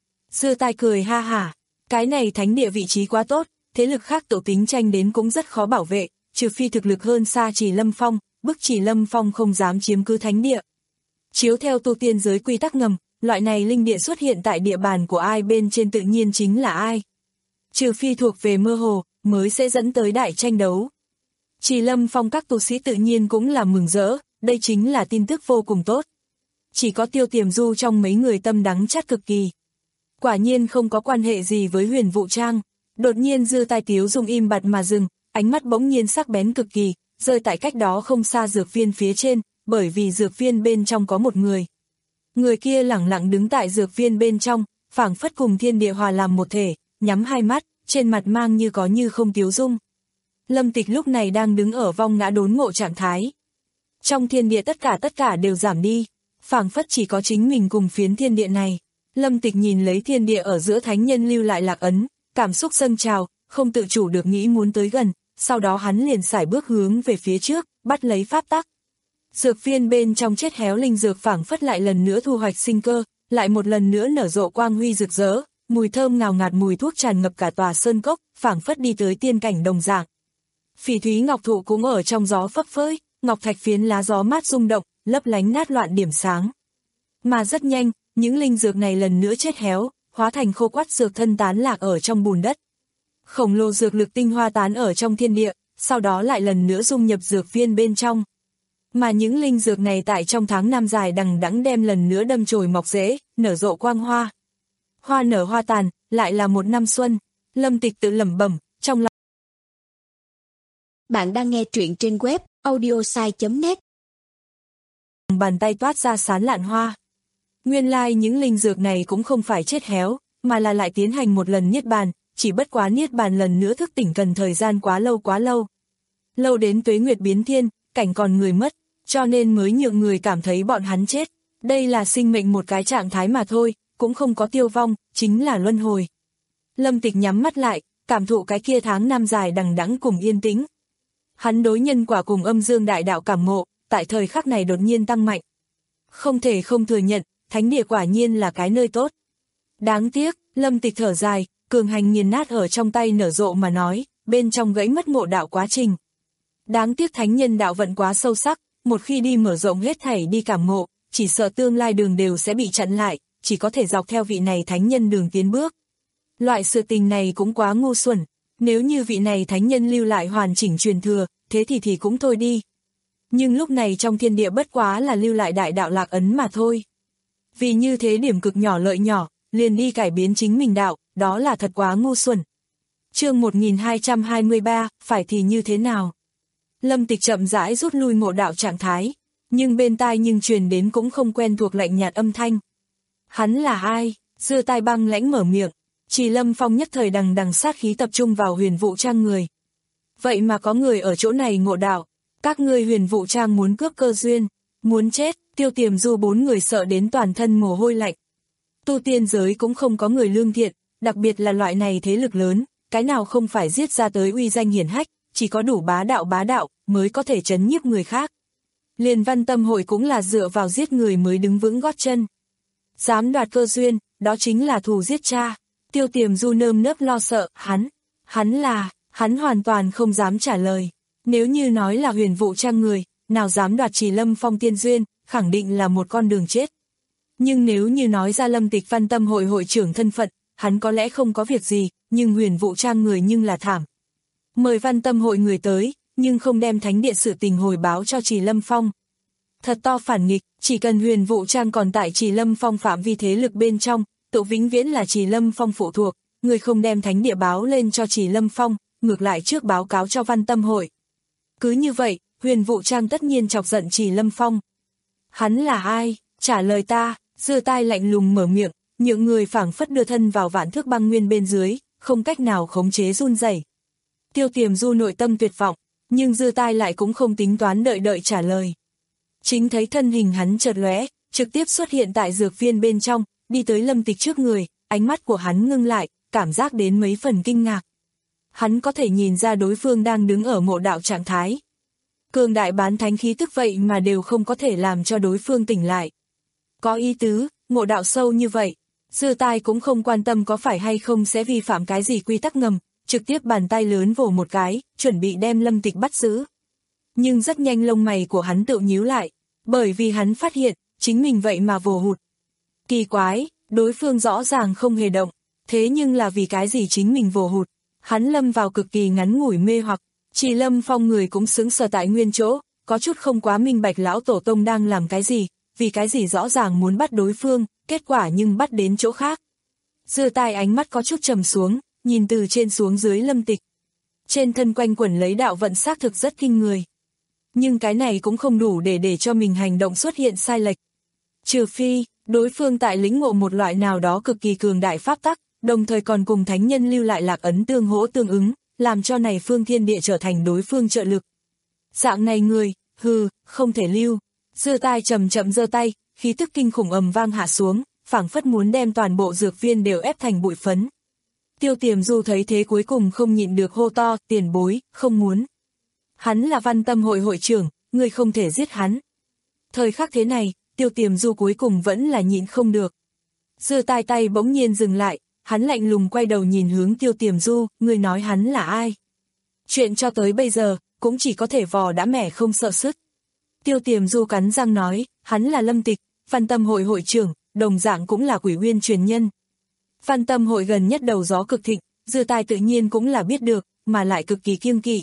Dư Tai cười ha hả, cái này thánh địa vị trí quá tốt, thế lực khác tổ tính tranh đến cũng rất khó bảo vệ, trừ phi thực lực hơn xa Chỉ Lâm Phong, bức Chỉ Lâm Phong không dám chiếm cứ thánh địa. Chiếu theo tu tiên giới quy tắc ngầm, loại này linh địa xuất hiện tại địa bàn của ai bên trên tự nhiên chính là ai. Trừ phi thuộc về mơ hồ, mới sẽ dẫn tới đại tranh đấu. Chỉ Lâm Phong các tu sĩ tự nhiên cũng là mừng rỡ, đây chính là tin tức vô cùng tốt. Chỉ có Tiêu Tiềm Du trong mấy người tâm đắng chát cực kỳ. Quả nhiên không có quan hệ gì với Huyền Vụ Trang. Đột nhiên Dư Tai tiếu dung im bặt mà dừng, ánh mắt bỗng nhiên sắc bén cực kỳ, rơi tại cách đó không xa dược viên phía trên, bởi vì dược viên bên trong có một người. Người kia lẳng lặng đứng tại dược viên bên trong, phảng phất cùng thiên địa hòa làm một thể, nhắm hai mắt, trên mặt mang như có như không tiếu dung. Lâm Tịch lúc này đang đứng ở vong ngã đốn ngộ trạng thái. Trong thiên địa tất cả tất cả đều giảm đi, phảng phất chỉ có chính mình cùng phiến thiên địa này. Lâm Tịch nhìn lấy thiên địa ở giữa thánh nhân lưu lại lạc ấn, cảm xúc dâng trào, không tự chủ được nghĩ muốn tới gần, sau đó hắn liền sải bước hướng về phía trước, bắt lấy pháp tắc. Dược viên bên trong chết héo linh dược phảng phất lại lần nữa thu hoạch sinh cơ, lại một lần nữa nở rộ quang huy rực rỡ, mùi thơm ngào ngạt mùi thuốc tràn ngập cả tòa sơn cốc, phảng phất đi tới tiên cảnh đồng dạng. Phỉ thúy ngọc thụ cũng ở trong gió phấp phới, ngọc thạch phiến lá gió mát rung động, lấp lánh nát loạn điểm sáng. Mà rất nhanh, những linh dược này lần nữa chết héo, hóa thành khô quắt dược thân tán lạc ở trong bùn đất. Khổng lồ dược lực tinh hoa tán ở trong thiên địa, sau đó lại lần nữa dung nhập dược viên bên trong. Mà những linh dược này tại trong tháng năm dài đằng đẵng đem lần nữa đâm chồi mọc rễ, nở rộ quang hoa. Hoa nở hoa tàn, lại là một năm xuân. Lâm Tịch tự lẩm bẩm, trong lòng. Bạn đang nghe truyện trên web audiosai chấm net. Bàn tay toát ra sán lạn hoa. Nguyên lai những linh dược này cũng không phải chết héo, mà là lại tiến hành một lần niết bàn, chỉ bất quá niết bàn lần nữa thức tỉnh cần thời gian quá lâu quá lâu. Lâu đến tuế nguyệt biến thiên, cảnh còn người mất, cho nên mới nhượng người cảm thấy bọn hắn chết. Đây là sinh mệnh một cái trạng thái mà thôi, cũng không có tiêu vong, chính là luân hồi. Lâm Tịch nhắm mắt lại, cảm thụ cái kia tháng năm dài đằng đẵng cùng yên tĩnh. Hắn đối nhân quả cùng âm dương đại đạo cảm ngộ, tại thời khắc này đột nhiên tăng mạnh. Không thể không thừa nhận, thánh địa quả nhiên là cái nơi tốt. Đáng tiếc, Lâm Tịch thở dài, cường hành nghiền nát ở trong tay nở rộ mà nói, bên trong gãy mất ngộ đạo quá trình. Đáng tiếc thánh nhân đạo vận quá sâu sắc, một khi đi mở rộng hết thảy đi cảm ngộ, chỉ sợ tương lai đường đều sẽ bị chặn lại, chỉ có thể dọc theo vị này thánh nhân đường tiến bước. Loại sự tình này cũng quá ngu xuẩn, nếu như vị này thánh nhân lưu lại hoàn chỉnh truyền thừa, thế thì thì cũng thôi đi. Nhưng lúc này trong thiên địa bất quá là lưu lại đại đạo lạc ấn mà thôi. Vì như thế điểm cực nhỏ lợi nhỏ, liền đi cải biến chính mình đạo, đó là thật quá ngu xuẩn. Chương một nghìn hai trăm hai mươi ba, phải thì như thế nào? Lâm Tịch chậm rãi rút lui ngộ đạo trạng thái, nhưng bên tai nhưng truyền đến cũng không quen thuộc lạnh nhạt âm thanh. Hắn là ai? Giơ tai băng lãnh mở miệng, Chỉ Lâm Phong nhất thời đằng đằng sát khí tập trung vào Huyền Vũ Trang người. Vậy mà có người ở chỗ này ngộ đạo, các ngươi Huyền Vũ Trang muốn cướp cơ duyên, muốn chết. Tiêu Tiềm Du bốn người sợ đến toàn thân mồ hôi lạnh. Tu tiên giới cũng không có người lương thiện, đặc biệt là loại này thế lực lớn, cái nào không phải giết ra tới uy danh hiển hách, chỉ có đủ bá đạo bá đạo mới có thể trấn nhiếp người khác. Liên Văn Tâm hội cũng là dựa vào giết người mới đứng vững gót chân. Dám đoạt cơ duyên, đó chính là thù giết cha. Tiêu Tiềm Du nơm nớp lo sợ, hắn, hắn là, hắn hoàn toàn không dám trả lời. Nếu như nói là Huyền Vũ Trang người, nào dám đoạt Chỉ Lâm Phong tiên duyên, khẳng định là một con đường chết. Nhưng nếu như nói ra Lâm Tịch Văn Tâm hội hội trưởng thân phận, hắn có lẽ không có việc gì, nhưng Huyền Vũ Trang người nhưng là thảm. Mời Văn Tâm hội người tới, nhưng không đem thánh địa sự tình hồi báo cho Chỉ Lâm Phong. Thật to phản nghịch, chỉ cần Huyền Vũ Trang còn tại Chỉ Lâm Phong phạm vi thế lực bên trong, tự vĩnh viễn là Chỉ Lâm Phong phụ thuộc, người không đem thánh địa báo lên cho Chỉ Lâm Phong, ngược lại trước báo cáo cho Văn Tâm hội. Cứ như vậy, Huyền Vũ Trang tất nhiên chọc giận Chỉ Lâm Phong. Hắn là ai? Trả lời ta, giơ tai lạnh lùng mở miệng, những người phảng phất đưa thân vào vạn thước băng nguyên bên dưới, không cách nào khống chế run rẩy. Tiêu Tiềm Du nội tâm tuyệt vọng, nhưng giơ tai lại cũng không tính toán đợi đợi trả lời. Chính thấy thân hình hắn chợt lóe, trực tiếp xuất hiện tại dược viên bên trong, đi tới Lâm Tịch trước người, ánh mắt của hắn ngưng lại, cảm giác đến mấy phần kinh ngạc. Hắn có thể nhìn ra đối phương đang đứng ở ngộ đạo trạng thái. Cường đại bán thánh khí tức vậy mà đều không có thể làm cho đối phương tỉnh lại. Có ý tứ, ngộ đạo sâu như vậy, giơ tai cũng không quan tâm có phải hay không sẽ vi phạm cái gì quy tắc ngầm, trực tiếp bàn tay lớn vồ một cái, chuẩn bị đem Lâm Tịch bắt giữ. Nhưng rất nhanh lông mày của hắn tự nhíu lại, bởi vì hắn phát hiện, chính mình vậy mà vồ hụt. Kỳ quái, đối phương rõ ràng không hề động, thế nhưng là vì cái gì chính mình vồ hụt, hắn lâm vào cực kỳ ngắn ngủi mê hoặc. Chỉ Lâm Phong người cũng sững sờ tại nguyên chỗ, có chút không quá minh bạch lão tổ tông đang làm cái gì, vì cái gì rõ ràng muốn bắt đối phương, kết quả nhưng bắt đến chỗ khác. Giơ tai ánh mắt có chút trầm xuống, nhìn từ trên xuống dưới Lâm Tịch. Trên thân quanh quẩn lấy đạo vận xác thực rất kinh người. Nhưng cái này cũng không đủ để để cho mình hành động xuất hiện sai lệch. Trừ phi, đối phương tại lĩnh ngộ một loại nào đó cực kỳ cường đại pháp tắc, đồng thời còn cùng thánh nhân lưu lại lạc ấn tương hỗ tương ứng, làm cho này phương thiên địa trở thành đối phương trợ lực. Dạng này người, hừ, không thể lưu. Dư Tai chậm chậm giơ tay, khí tức kinh khủng ầm vang hạ xuống, phảng phất muốn đem toàn bộ dược viên đều ép thành bụi phấn. Tiêu Tiềm Du thấy thế cuối cùng không nhịn được hô to, tiền bối, không muốn. Hắn là Văn Tâm hội hội trưởng, ngươi không thể giết hắn. Thời khắc thế này, Tiêu Tiềm Du cuối cùng vẫn là nhịn không được. Dư Tai tay bỗng nhiên dừng lại, hắn lạnh lùng quay đầu nhìn hướng Tiêu Tiềm Du, ngươi nói hắn là ai? Chuyện cho tới bây giờ, cũng chỉ có thể vò đã mẻ không sợ sứt. Tiêu Tiềm Du cắn răng nói, hắn là Lâm Tịch, Văn Tâm hội hội trưởng, đồng dạng cũng là Quỷ Uyên truyền nhân. Văn Tâm hội gần nhất đầu gió cực thịnh, Dư Tai tự nhiên cũng là biết được, mà lại cực kỳ kiêng kỵ.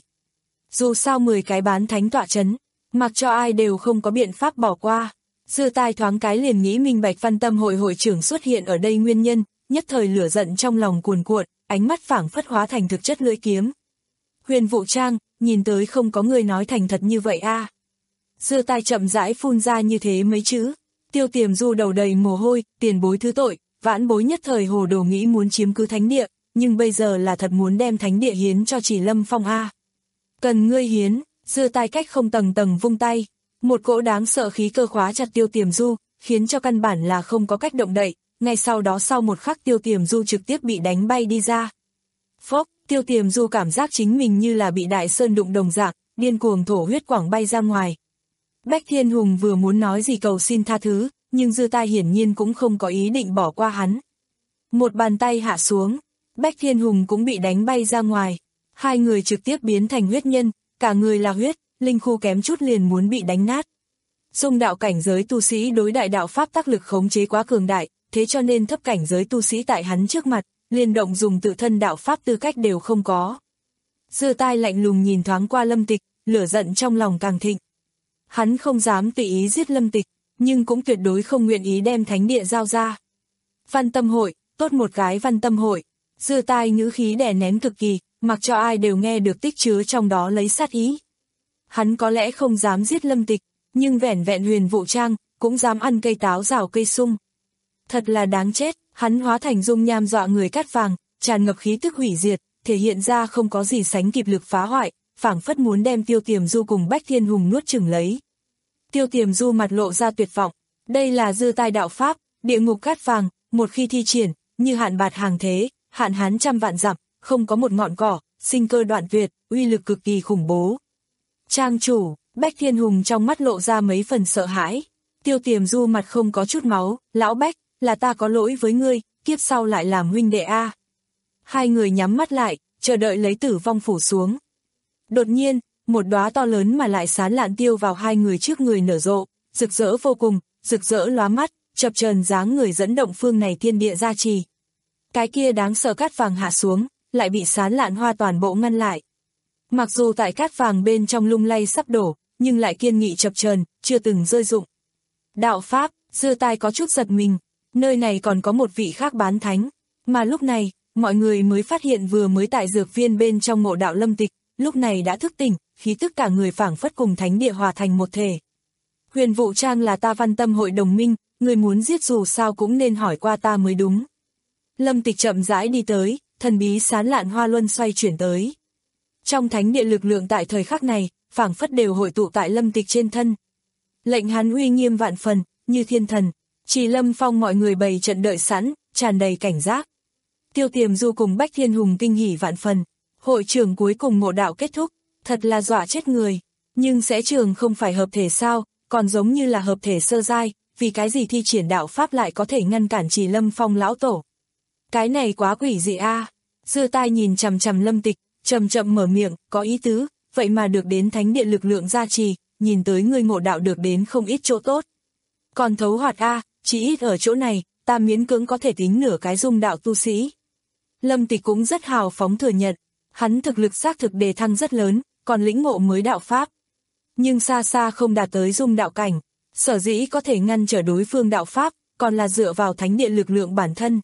Dù sao mười cái bán thánh tọa chấn, mặc cho ai đều không có biện pháp bỏ qua. Dư Tai thoáng cái liền nghĩ minh bạch Văn Tâm hội hội trưởng xuất hiện ở đây nguyên nhân, nhất thời lửa giận trong lòng cuồn cuộn, ánh mắt phảng phất hóa thành thực chất lưỡi kiếm. Huyền Vũ Trang, nhìn tới không có người nói thành thật như vậy a. À. Dư Tai chậm rãi phun ra như thế mấy chữ. Tiêu Tiềm Du đầu đầy mồ hôi, tiền bối thứ tội, vãn bối nhất thời hồ đồ nghĩ muốn chiếm cứ thánh địa, nhưng bây giờ là thật muốn đem thánh địa hiến cho Chỉ Lâm Phong a. À. Cần ngươi hiến. Dư Tai cách không tầng tầng vung tay, một cỗ đáng sợ khí cơ khóa chặt Tiêu Tiềm Du, khiến cho căn bản là không có cách động đậy, ngay sau đó sau một khắc Tiêu Tiềm Du trực tiếp bị đánh bay đi ra. Phốc, Tiêu Tiềm Du cảm giác chính mình như là bị đại sơn đụng đồng dạng, điên cuồng thổ huyết quảng bay ra ngoài. Bách Thiên Hùng vừa muốn nói gì cầu xin tha thứ, nhưng Dư Tai hiển nhiên cũng không có ý định bỏ qua hắn. Một bàn tay hạ xuống, Bách Thiên Hùng cũng bị đánh bay ra ngoài, hai người trực tiếp biến thành huyết nhân, cả người là huyết, linh khu kém chút liền muốn bị đánh nát. Dung đạo cảnh giới tu sĩ đối đại đạo pháp tác lực khống chế quá cường đại, thế cho nên thấp cảnh giới tu sĩ tại hắn trước mặt, liên động dùng tự thân đạo pháp tư cách đều không có. Dư Tai lạnh lùng nhìn thoáng qua Lâm Tịch, lửa giận trong lòng càng thịnh. Hắn không dám tùy ý giết Lâm Tịch, nhưng cũng tuyệt đối không nguyện ý đem thánh địa giao ra. Văn Tâm hội, tốt một cái Văn Tâm hội. Dư Tai ngữ khí đè nén cực kỳ, mặc cho ai đều nghe được tích chứa trong đó lấy sát ý. Hắn có lẽ không dám giết Lâm Tịch, nhưng vẻn vẹn Huyền Vũ Trang, cũng dám ăn cây táo rào cây sung. Thật là đáng chết, hắn hóa thành dung nham dọa người cát vàng, tràn ngập khí tức hủy diệt, thể hiện ra không có gì sánh kịp lực phá hoại, phảng phất muốn đem Tiêu Tiềm Du cùng Bách Thiên Hùng nuốt chửng lấy. Tiêu Tiềm Du mặt lộ ra tuyệt vọng, đây là Dư Tai đạo pháp, địa ngục cát vàng, một khi thi triển, như hạn bạt hàng thế, hạn hán trăm vạn dặm, không có một ngọn cỏ, sinh cơ đoạn tuyệt, uy lực cực kỳ khủng bố. Trang chủ, Bách Thiên Hùng trong mắt lộ ra mấy phần sợ hãi. Tiêu Tiềm Du mặt không có chút máu, lão Bách, là ta có lỗi với ngươi, kiếp sau lại làm huynh đệ a. Hai người nhắm mắt lại, chờ đợi lấy tử vong phủ xuống. Đột nhiên, một đóa to lớn mà lại sán lạn tiêu vào hai người trước người nở rộ, rực rỡ vô cùng, rực rỡ lóa mắt, chập chờn dáng người dẫn động phương này thiên địa gia trì. Cái kia đáng sợ cát vàng hạ xuống, lại bị sán lạn hoa toàn bộ ngăn lại. Mặc dù tại cát vàng bên trong lung lay sắp đổ, nhưng lại kiên nghị chập chờn, chưa từng rơi rụng. Đạo pháp, Dư Tai có chút giật mình, nơi này còn có một vị khác bán thánh, mà lúc này, mọi người mới phát hiện vừa mới tại dược viên bên trong mộ đạo Lâm Tịch, lúc này đã thức tỉnh, khí tức cả người phảng phất cùng thánh địa hòa thành một thể. Huyền Vũ Trang là ta Văn Tâm hội đồng minh, người muốn giết dù sao cũng nên hỏi qua ta mới đúng. Lâm Tịch chậm rãi đi tới, thần bí sán lạn hoa luân xoay chuyển tới. Trong thánh địa lực lượng tại thời khắc này, phảng phất đều hội tụ tại Lâm Tịch trên thân. Lệnh hắn uy nghiêm vạn phần, như thiên thần, Chỉ Lâm Phong mọi người bày trận đợi sẵn, tràn đầy cảnh giác. Tiêu Tiềm Du cùng Bách Thiên Hùng kinh hỉ vạn phần, hội trưởng cuối cùng mộ đạo kết thúc, thật là dọa chết người, nhưng sẽ trường không phải hợp thể sao, còn giống như là hợp thể sơ giai, vì cái gì thi triển đạo pháp lại có thể ngăn cản Chỉ Lâm Phong lão tổ. Cái này quá quỷ dị a. À. Dư Tai nhìn chằm chằm Lâm Tịch, chậm chậm mở miệng, có ý tứ, vậy mà được đến thánh địa lực lượng gia trì, nhìn tới người ngộ đạo được đến không ít chỗ tốt. Còn thấu hoạt a, à, chỉ ít ở chỗ này, ta miễn cưỡng có thể tính nửa cái dung đạo tu sĩ. Lâm Tịch cũng rất hào phóng thừa nhận, hắn thực lực xác thực đề thăng rất lớn, còn lĩnh ngộ mới đạo pháp. Nhưng xa xa không đạt tới dung đạo cảnh, sở dĩ có thể ngăn trở đối phương đạo pháp, còn là dựa vào thánh địa lực lượng bản thân.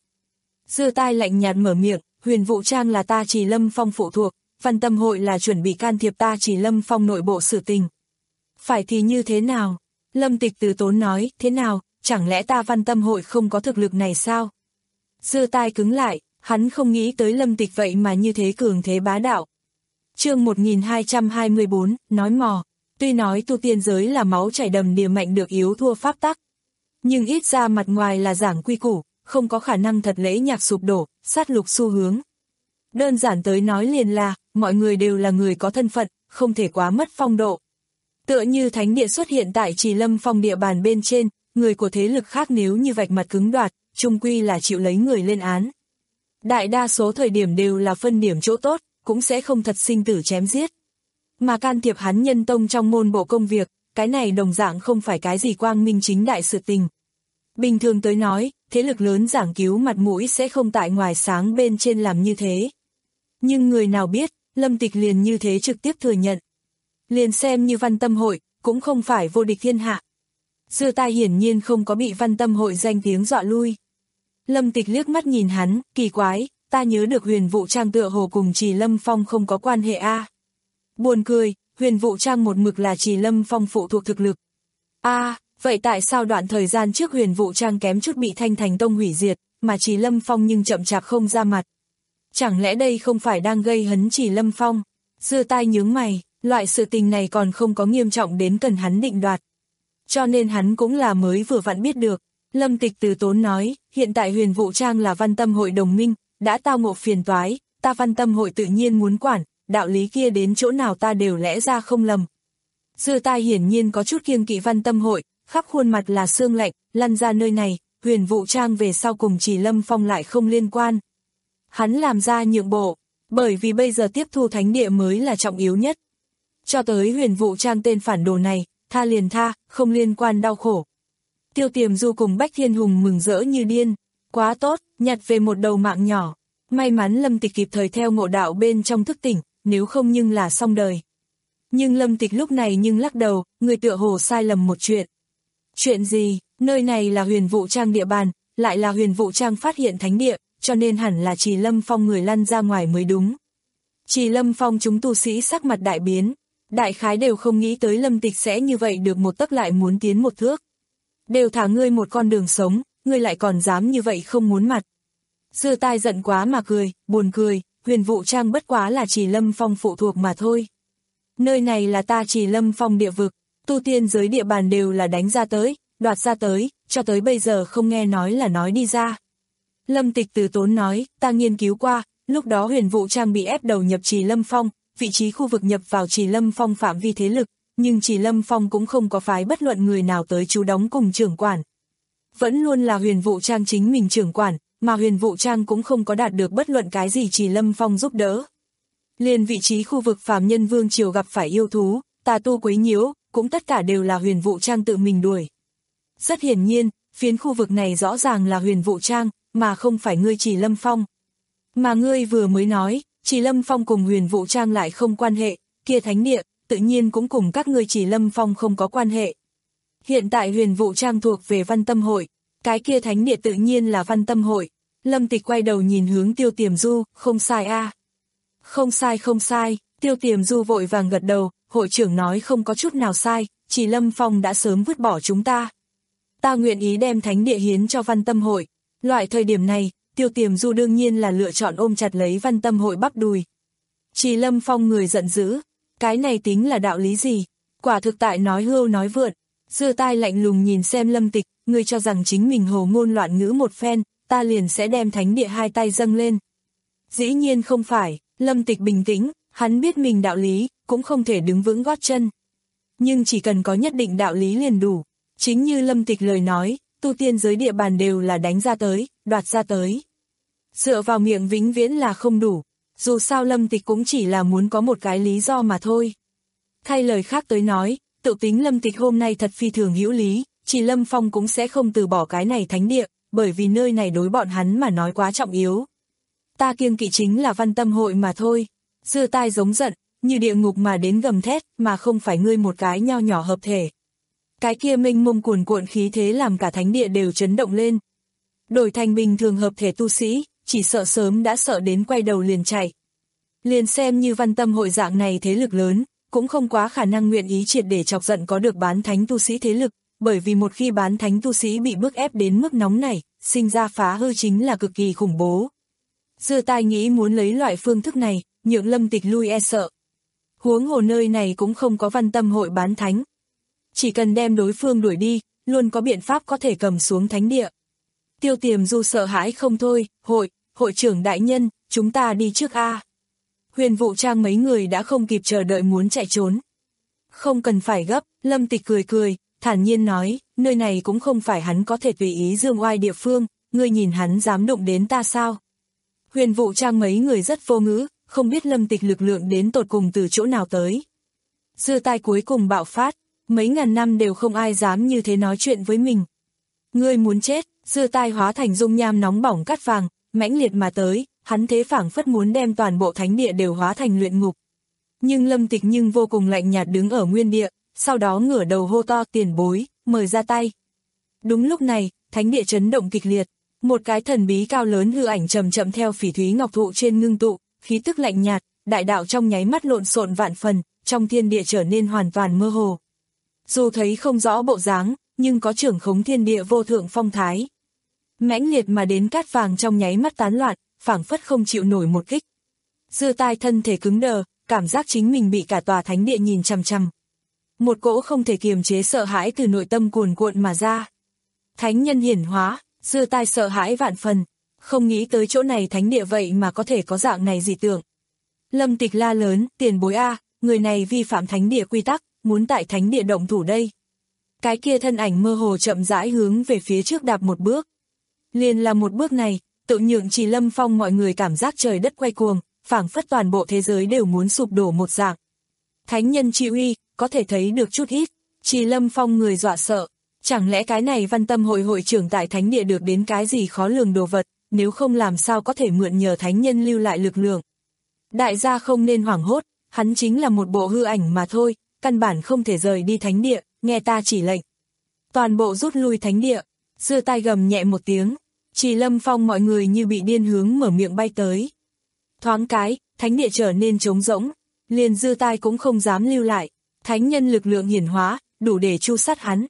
Dư Tai lạnh nhạt mở miệng, Huyền Vũ Trang là ta Chỉ Lâm Phong phụ thuộc, Văn Tâm hội là chuẩn bị can thiệp ta Chỉ Lâm Phong nội bộ sự tình. Phải thì như thế nào? Lâm Tịch từ tốn nói, thế nào, chẳng lẽ ta Văn Tâm hội không có thực lực này sao? Dư Tai cứng lại, hắn không nghĩ tới Lâm Tịch vậy mà như thế cường thế bá đạo. Chương một nghìn hai trăm hai mươi bốn, nói mò. Tuy nói tu tiên giới là máu chảy đầm đìa mạnh được yếu thua pháp tắc, nhưng ít ra mặt ngoài là giảng quy củ, không có khả năng thật lễ nhạc sụp đổ, sát lục xu hướng. Đơn giản tới nói liền là, mọi người đều là người có thân phận, không thể quá mất phong độ. Tựa như thánh địa xuất hiện tại Trì Lâm Phong địa bàn bên trên, người của thế lực khác nếu như vạch mặt cứng đoạt, chung quy là chịu lấy người lên án. Đại đa số thời điểm đều là phân điểm chỗ tốt, cũng sẽ không thật sinh tử chém giết. Mà can thiệp hắn nhân tông trong môn bộ công việc, cái này đồng dạng không phải cái gì quang minh chính đại sự tình. Bình thường tới nói, thế lực lớn giảng cứu mặt mũi sẽ không tại ngoài sáng bên trên làm như thế. Nhưng người nào biết, Lâm Tịch liền như thế trực tiếp thừa nhận. Liền xem như Văn Tâm Hội, cũng không phải vô địch thiên hạ. Dư Tai hiển nhiên không có bị Văn Tâm Hội danh tiếng dọa lui. Lâm Tịch liếc mắt nhìn hắn, kỳ quái, ta nhớ được Huyền Vũ Trang tựa hồ cùng Trì Lâm Phong không có quan hệ a. À. Buồn cười, Huyền Vũ Trang một mực là Trì Lâm Phong phụ thuộc thực lực. A, à, vậy tại sao đoạn thời gian trước Huyền Vũ Trang kém chút bị Thanh Thành Tông hủy diệt, mà Trì Lâm Phong nhưng chậm chạp không ra mặt? Chẳng lẽ đây không phải đang gây hấn Trì Lâm Phong? Dư Tai nhướng mày, loại sự tình này còn không có nghiêm trọng đến cần hắn định đoạt. Cho nên hắn cũng là mới vừa vặn biết được. Lâm Tịch từ tốn nói, hiện tại Huyền Vũ Trang là Văn Tâm Hội đồng minh, đã tao ngộ phiền toái, ta Văn Tâm Hội tự nhiên muốn quản, đạo lý kia đến chỗ nào ta đều lẽ ra không lầm. Dư Tai hiển nhiên có chút kiêng kỵ Văn Tâm Hội, khắp khuôn mặt là sương lạnh, lăn ra nơi này, Huyền Vũ Trang về sau cùng Trì Lâm Phong lại không liên quan. Hắn làm ra nhượng bộ, bởi vì bây giờ tiếp thu thánh địa mới là trọng yếu nhất. Cho tới Huyền Vũ Trang tên phản đồ này, tha liền tha, không liên quan đau khổ. Tiêu Tiềm Du cùng Bách Thiên Hùng mừng rỡ như điên, quá tốt, nhặt về một đầu mạng nhỏ. May mắn Lâm Tịch kịp thời theo ngộ đạo bên trong thức tỉnh, nếu không nhưng là xong đời. Nhưng Lâm Tịch lúc này nhưng lắc đầu, người tựa hồ sai lầm một chuyện. Chuyện gì? Nơi này là Huyền Vũ Trang địa bàn, lại là Huyền Vũ Trang phát hiện thánh địa, cho nên hẳn là Trì Lâm Phong người lăn ra ngoài mới đúng. Trì Lâm Phong chúng tu sĩ sắc mặt đại biến, đại khái đều không nghĩ tới Lâm Tịch sẽ như vậy được một tấc lại muốn tiến một thước. Đều thả ngươi một con đường sống, ngươi lại còn dám như vậy không muốn mặt. Dư Tai giận quá mà cười, buồn cười, Huyền Vũ Trang bất quá là Trì Lâm Phong phụ thuộc mà thôi. Nơi này là ta Trì Lâm Phong địa vực, tu tiên giới địa bàn đều là đánh ra tới, đoạt ra tới, cho tới bây giờ không nghe nói là nói đi ra. Lâm Tịch từ tốn nói, ta nghiên cứu qua, lúc đó Huyền Vũ Trang bị ép đầu nhập Trì Lâm Phong, vị trí khu vực nhập vào Trì Lâm Phong phạm vi thế lực, nhưng Trì Lâm Phong cũng không có phái bất luận người nào tới trú đóng cùng trưởng quản. Vẫn luôn là Huyền Vũ Trang chính mình trưởng quản, mà Huyền Vũ Trang cũng không có đạt được bất luận cái gì Trì Lâm Phong giúp đỡ. Liền vị trí khu vực phàm nhân vương triều gặp phải yêu thú, tà tu quấy nhiễu, cũng tất cả đều là Huyền Vũ Trang tự mình đuổi. Rất hiển nhiên, phiến khu vực này rõ ràng là Huyền Vũ Trang, mà không phải ngươi Trì Lâm Phong. Mà ngươi vừa mới nói, Trì Lâm Phong cùng Huyền Vũ Trang lại không quan hệ, kia thánh địa, tự nhiên cũng cùng các ngươi Trì Lâm Phong không có quan hệ. Hiện tại Huyền Vũ Trang thuộc về Văn Tâm Hội, cái kia thánh địa tự nhiên là Văn Tâm Hội. Lâm Tịch quay đầu nhìn hướng Tiêu Tiềm Du, không sai a. À. Không sai không sai, Tiêu Tiềm Du vội vàng gật đầu, hội trưởng nói không có chút nào sai, Trì Lâm Phong đã sớm vứt bỏ chúng ta. Ta nguyện ý đem thánh địa hiến cho Văn Tâm Hội. Loại thời điểm này, Tiêu Tiềm Du đương nhiên là lựa chọn ôm chặt lấy Văn Tâm Hội bắp đùi. Trì Lâm Phong người giận dữ, cái này tính là đạo lý gì? Quả thực tại nói hưu nói vượn. Dư Tai lạnh lùng nhìn xem Lâm Tịch, ngươi cho rằng chính mình hồ ngôn loạn ngữ một phen, ta liền sẽ đem thánh địa hai tay dâng lên. Dĩ nhiên không phải, Lâm Tịch bình tĩnh, hắn biết mình đạo lý, cũng không thể đứng vững gót chân. Nhưng chỉ cần có nhất định đạo lý liền đủ. Chính như Lâm Tịch lời nói, tu tiên giới địa bàn đều là đánh ra tới, đoạt ra tới. Dựa vào miệng vĩnh viễn là không đủ, dù sao Lâm Tịch cũng chỉ là muốn có một cái lý do mà thôi. Thay lời khác tới nói, tự tính Lâm Tịch hôm nay thật phi thường hữu lý, chỉ Lâm Phong cũng sẽ không từ bỏ cái này thánh địa, bởi vì nơi này đối bọn hắn mà nói quá trọng yếu. Ta kiêng kỵ chính là Văn Tâm Hội mà thôi. Dư Tai giống giận, như địa ngục mà đến gầm thét, mà không phải ngươi một cái nho nhỏ hợp thể. Cái kia mênh mông cuồn cuộn khí thế làm cả thánh địa đều chấn động lên. Đổi thành bình thường hợp thể tu sĩ, chỉ sợ sớm đã sợ đến quay đầu liền chạy. Liền xem như Văn Tâm Hội dạng này thế lực lớn, cũng không quá khả năng nguyện ý triệt để chọc giận có được bán thánh tu sĩ thế lực, bởi vì một khi bán thánh tu sĩ bị bức ép đến mức nóng này, sinh ra phá hư chính là cực kỳ khủng bố. Dư Tai nghĩ muốn lấy loại phương thức này, nhượng Lâm Tịch lui e sợ. Huống hồ nơi này cũng không có văn tâm hội bán thánh. Chỉ cần đem đối phương đuổi đi, luôn có biện pháp có thể cầm xuống thánh địa. Tiêu Tiềm Du sợ hãi không thôi, hội, hội trưởng đại nhân, chúng ta đi trước a. Huyền Vũ Trang mấy người đã không kịp chờ đợi muốn chạy trốn. Không cần phải gấp, Lâm Tịch cười cười, thản nhiên nói, nơi này cũng không phải hắn có thể tùy ý dương oai địa phương, ngươi nhìn hắn dám đụng đến ta sao? Huyền Vũ Trang mấy người rất vô ngữ, không biết Lâm Tịch lực lượng đến tột cùng từ chỗ nào tới. Dư tai cuối cùng bạo phát, mấy ngàn năm đều không ai dám như thế nói chuyện với mình. Ngươi muốn chết, dư tai hóa thành dung nham nóng bỏng cát vàng, mãnh liệt mà tới, hắn thế phảng phất muốn đem toàn bộ thánh địa đều hóa thành luyện ngục. Nhưng Lâm Tịch nhưng vô cùng lạnh nhạt đứng ở nguyên địa, sau đó ngửa đầu hô to tiền bối, mời ra tay. Đúng lúc này, thánh địa chấn động kịch liệt, một cái thần bí cao lớn hư ảnh chậm chậm theo phỉ thúy ngọc thụ trên ngưng tụ, khí tức lạnh nhạt, đại đạo trong nháy mắt lộn xộn vạn phần, trong thiên địa trở nên hoàn toàn mơ hồ. Dù thấy không rõ bộ dáng, nhưng có trưởng khống thiên địa vô thượng phong thái. Mãnh liệt mà đến cát vàng trong nháy mắt tán loạn, phảng phất không chịu nổi một kích. Dư tai thân thể cứng đờ, cảm giác chính mình bị cả tòa thánh địa nhìn chằm chằm. Một cỗ không thể kiềm chế sợ hãi từ nội tâm cuồn cuộn mà ra. Thánh nhân hiển hóa, dư tai sợ hãi vạn phần, không nghĩ tới chỗ này thánh địa vậy mà có thể có dạng này dị tượng. Lâm Tịch la lớn, tiền bối a, người này vi phạm thánh địa quy tắc, muốn tại thánh địa động thủ đây. Cái kia thân ảnh mơ hồ chậm rãi hướng về phía trước đạp một bước. Liền là một bước này, tự nhượng Trì Lâm Phong mọi người cảm giác trời đất quay cuồng, phảng phất toàn bộ thế giới đều muốn sụp đổ một dạng. Thánh nhân chi uy, có thể thấy được chút ít, Trì Lâm Phong người dọa sợ. Chẳng lẽ cái này văn tâm hội hội trưởng tại thánh địa được đến cái gì khó lường đồ vật, nếu không làm sao có thể mượn nhờ thánh nhân lưu lại lực lượng. Đại gia không nên hoảng hốt, hắn chính là một bộ hư ảnh mà thôi, căn bản không thể rời đi thánh địa, nghe ta chỉ lệnh. Toàn bộ rút lui thánh địa, dư tai gầm nhẹ một tiếng, Trì Lâm Phong mọi người như bị điên hướng mở miệng bay tới. Thoáng cái, thánh địa trở nên trống rỗng, liền dư tai cũng không dám lưu lại, thánh nhân lực lượng hiển hóa, đủ để tru sát hắn.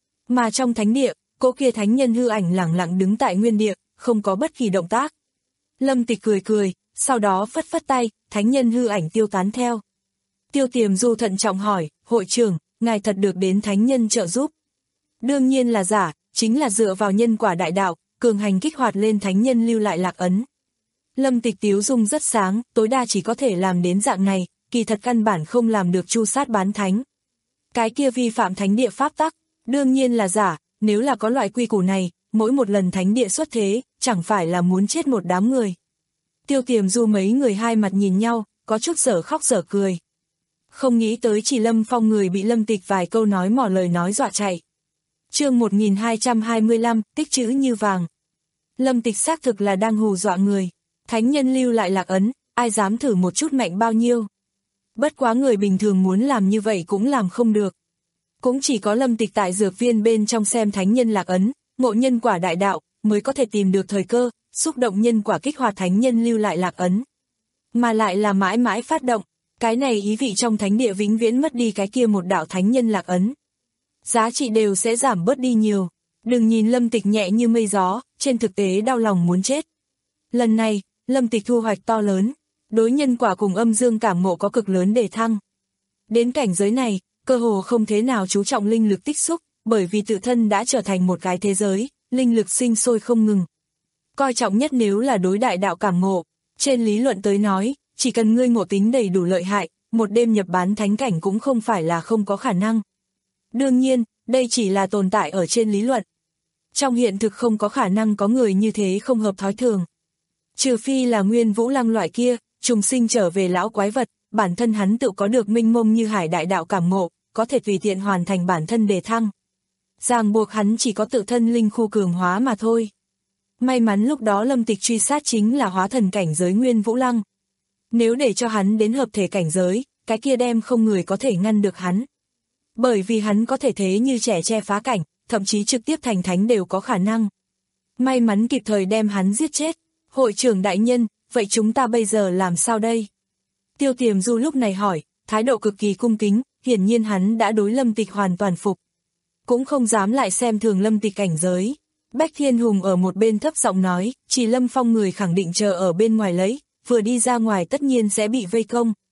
Mà trong thánh địa, cỗ kia thánh nhân hư ảnh lẳng lặng đứng tại nguyên địa, không có bất kỳ động tác. Lâm Tịch cười cười, sau đó phất phất tay, thánh nhân hư ảnh tiêu tán theo. Tiêu Tiềm Du thận trọng hỏi, hội trưởng, ngài thật được đến thánh nhân trợ giúp? Đương nhiên là giả, chính là dựa vào nhân quả đại đạo, cường hành kích hoạt lên thánh nhân lưu lại lạc ấn. Lâm Tịch tiếu dung rất sáng, tối đa chỉ có thể làm đến dạng này, kỳ thật căn bản không làm được chu sát bán thánh. Cái kia vi phạm thánh địa pháp tắc, đương nhiên là giả, nếu là có loại quy củ này, mỗi một lần thánh địa xuất thế, chẳng phải là muốn chết một đám người. Tiêu Tiềm Du mấy người hai mặt nhìn nhau, có chút sở khóc sở cười. Không nghĩ tới Trì Lâm Phong người bị Lâm Tịch vài câu nói mỏ lời nói dọa chạy. Chương một nghìn hai trăm hai mươi lăm, tích chữ như vàng. Lâm Tịch xác thực là đang hù dọa người. Thánh nhân lưu lại lạc ấn, ai dám thử một chút mạnh bao nhiêu. Bất quá người bình thường muốn làm như vậy cũng làm không được. Cũng chỉ có Lâm Tịch tại dược viên bên trong xem thánh nhân lạc ấn, ngộ nhân quả đại đạo, mới có thể tìm được thời cơ, xúc động nhân quả kích hoạt thánh nhân lưu lại lạc ấn. Mà lại là mãi mãi phát động, cái này ý vị trong thánh địa vĩnh viễn mất đi cái kia một đạo thánh nhân lạc ấn. Giá trị đều sẽ giảm bớt đi nhiều. Đừng nhìn Lâm Tịch nhẹ như mây gió, trên thực tế đau lòng muốn chết. Lần này, Lâm Tịch thu hoạch to lớn, đối nhân quả cùng âm dương cảm ngộ có cực lớn đề thăng. Đến cảnh giới này, cơ hồ không thế nào chú trọng linh lực tích xúc, bởi vì tự thân đã trở thành một cái thế giới, linh lực sinh sôi không ngừng. Coi trọng nhất nếu là đối đại đạo cảm ngộ, trên lý luận tới nói, chỉ cần ngươi ngộ tính đầy đủ lợi hại, một đêm nhập bán thánh cảnh cũng không phải là không có khả năng. Đương nhiên, đây chỉ là tồn tại ở trên lý luận. Trong hiện thực không có khả năng có người như thế không hợp thói thường. Trừ phi là Nguyên Vũ Lăng loại kia, trùng sinh trở về lão quái vật, bản thân hắn tự có được minh mông như hải đại đạo cảm ngộ, có thể tùy tiện hoàn thành bản thân đề thăng. Ràng buộc hắn chỉ có tự thân linh khu cường hóa mà thôi. May mắn lúc đó Lâm Tịch truy sát chính là hóa thần cảnh giới Nguyên Vũ Lăng. Nếu để cho hắn đến hợp thể cảnh giới, cái kia đem không người có thể ngăn được hắn. Bởi vì hắn có thể thế như trẻ che phá cảnh, thậm chí trực tiếp thành thánh đều có khả năng. May mắn kịp thời đem hắn giết chết. Hội trưởng đại nhân, vậy chúng ta bây giờ làm sao đây? Tiêu Tiềm Du lúc này hỏi, thái độ cực kỳ cung kính, hiển nhiên hắn đã đối Lâm Tịch hoàn toàn phục. Cũng không dám lại xem thường Lâm Tịch cảnh giới. Bách Thiên Hùng ở một bên thấp giọng nói, Trì Lâm Phong người khẳng định chờ ở bên ngoài lấy, vừa đi ra ngoài tất nhiên sẽ bị vây công.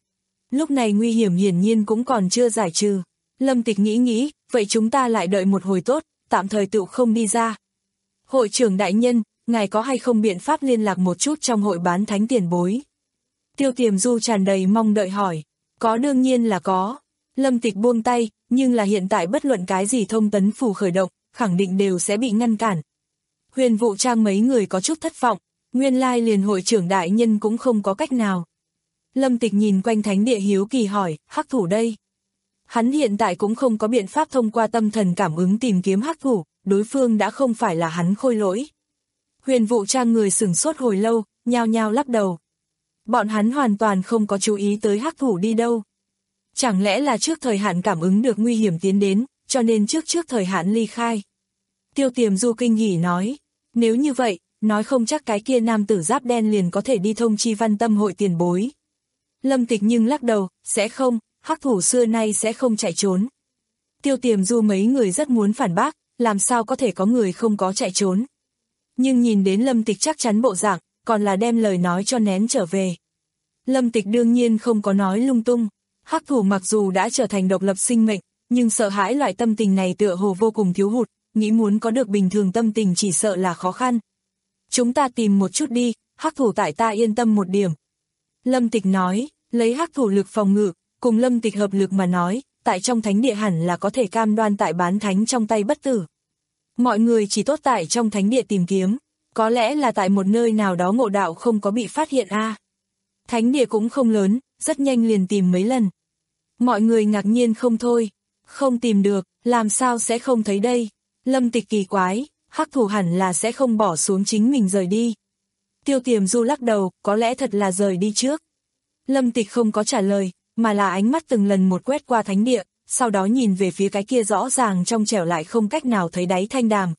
Lúc này nguy hiểm hiển nhiên cũng còn chưa giải trừ. Lâm Tịch nghĩ nghĩ, vậy chúng ta lại đợi một hồi tốt, tạm thời tự không đi ra. Hội trưởng đại nhân, ngài có hay không biện pháp liên lạc một chút trong hội bán thánh tiền bối? Tiêu Tiềm Du tràn đầy mong đợi hỏi. Có, đương nhiên là có. Lâm Tịch buông tay, nhưng là hiện tại bất luận cái gì thông tấn phù khởi động, khẳng định đều sẽ bị ngăn cản. Huyền Vũ Trang mấy người có chút thất vọng, nguyên lai liền hội trưởng đại nhân cũng không có cách nào. Lâm Tịch nhìn quanh thánh địa hiếu kỳ hỏi, hắc thủ đây? Hắn hiện tại cũng không có biện pháp thông qua tâm thần cảm ứng tìm kiếm hắc thủ, đối phương đã không phải là hắn khôi lỗi. Huyền Vũ Trang người sửng sốt hồi lâu, nhao nhao lắc đầu. Bọn hắn hoàn toàn không có chú ý tới hắc thủ đi đâu. Chẳng lẽ là trước thời hạn cảm ứng được nguy hiểm tiến đến, cho nên trước trước thời hạn ly khai. Tiêu Tiềm Du kinh hỉ nói, nếu như vậy, nói không chắc cái kia nam tử giáp đen liền có thể đi thông chi Văn Tâm hội tiền bối. Lâm Tịch nhưng lắc đầu, sẽ không, hắc thủ xưa nay sẽ không chạy trốn. Tiêu Tiềm Du mấy người rất muốn phản bác, làm sao có thể có người không có chạy trốn. Nhưng nhìn đến Lâm Tịch chắc chắn bộ dạng, còn là đem lời nói cho nén trở về. Lâm Tịch đương nhiên không có nói lung tung, hắc thủ mặc dù đã trở thành độc lập sinh mệnh, nhưng sợ hãi loại tâm tình này tựa hồ vô cùng thiếu hụt, nghĩ muốn có được bình thường tâm tình chỉ sợ là khó khăn. Chúng ta tìm một chút đi, hắc thủ tại ta yên tâm một điểm. Lâm Tịch nói, lấy hắc thủ lực phòng ngự, cùng Lâm Tịch hợp lực mà nói, tại trong thánh địa hẳn là có thể cam đoan tại bán thánh trong tay bất tử. Mọi người chỉ tốt tại trong thánh địa tìm kiếm, có lẽ là tại một nơi nào đó ngộ đạo không có bị phát hiện a. À. Thánh địa cũng không lớn, rất nhanh liền tìm mấy lần. Mọi người ngạc nhiên không thôi, không tìm được, làm sao sẽ không thấy đây? Lâm Tịch kỳ quái, hắc thủ hẳn là sẽ không bỏ xuống chính mình rời đi. Tiêu Tiềm Du lắc đầu, có lẽ thật là rời đi trước. Lâm Tịch không có trả lời, mà là ánh mắt từng lần một quét qua thánh địa, sau đó nhìn về phía cái kia rõ ràng trong trẻo lại không cách nào thấy đáy thanh đàm.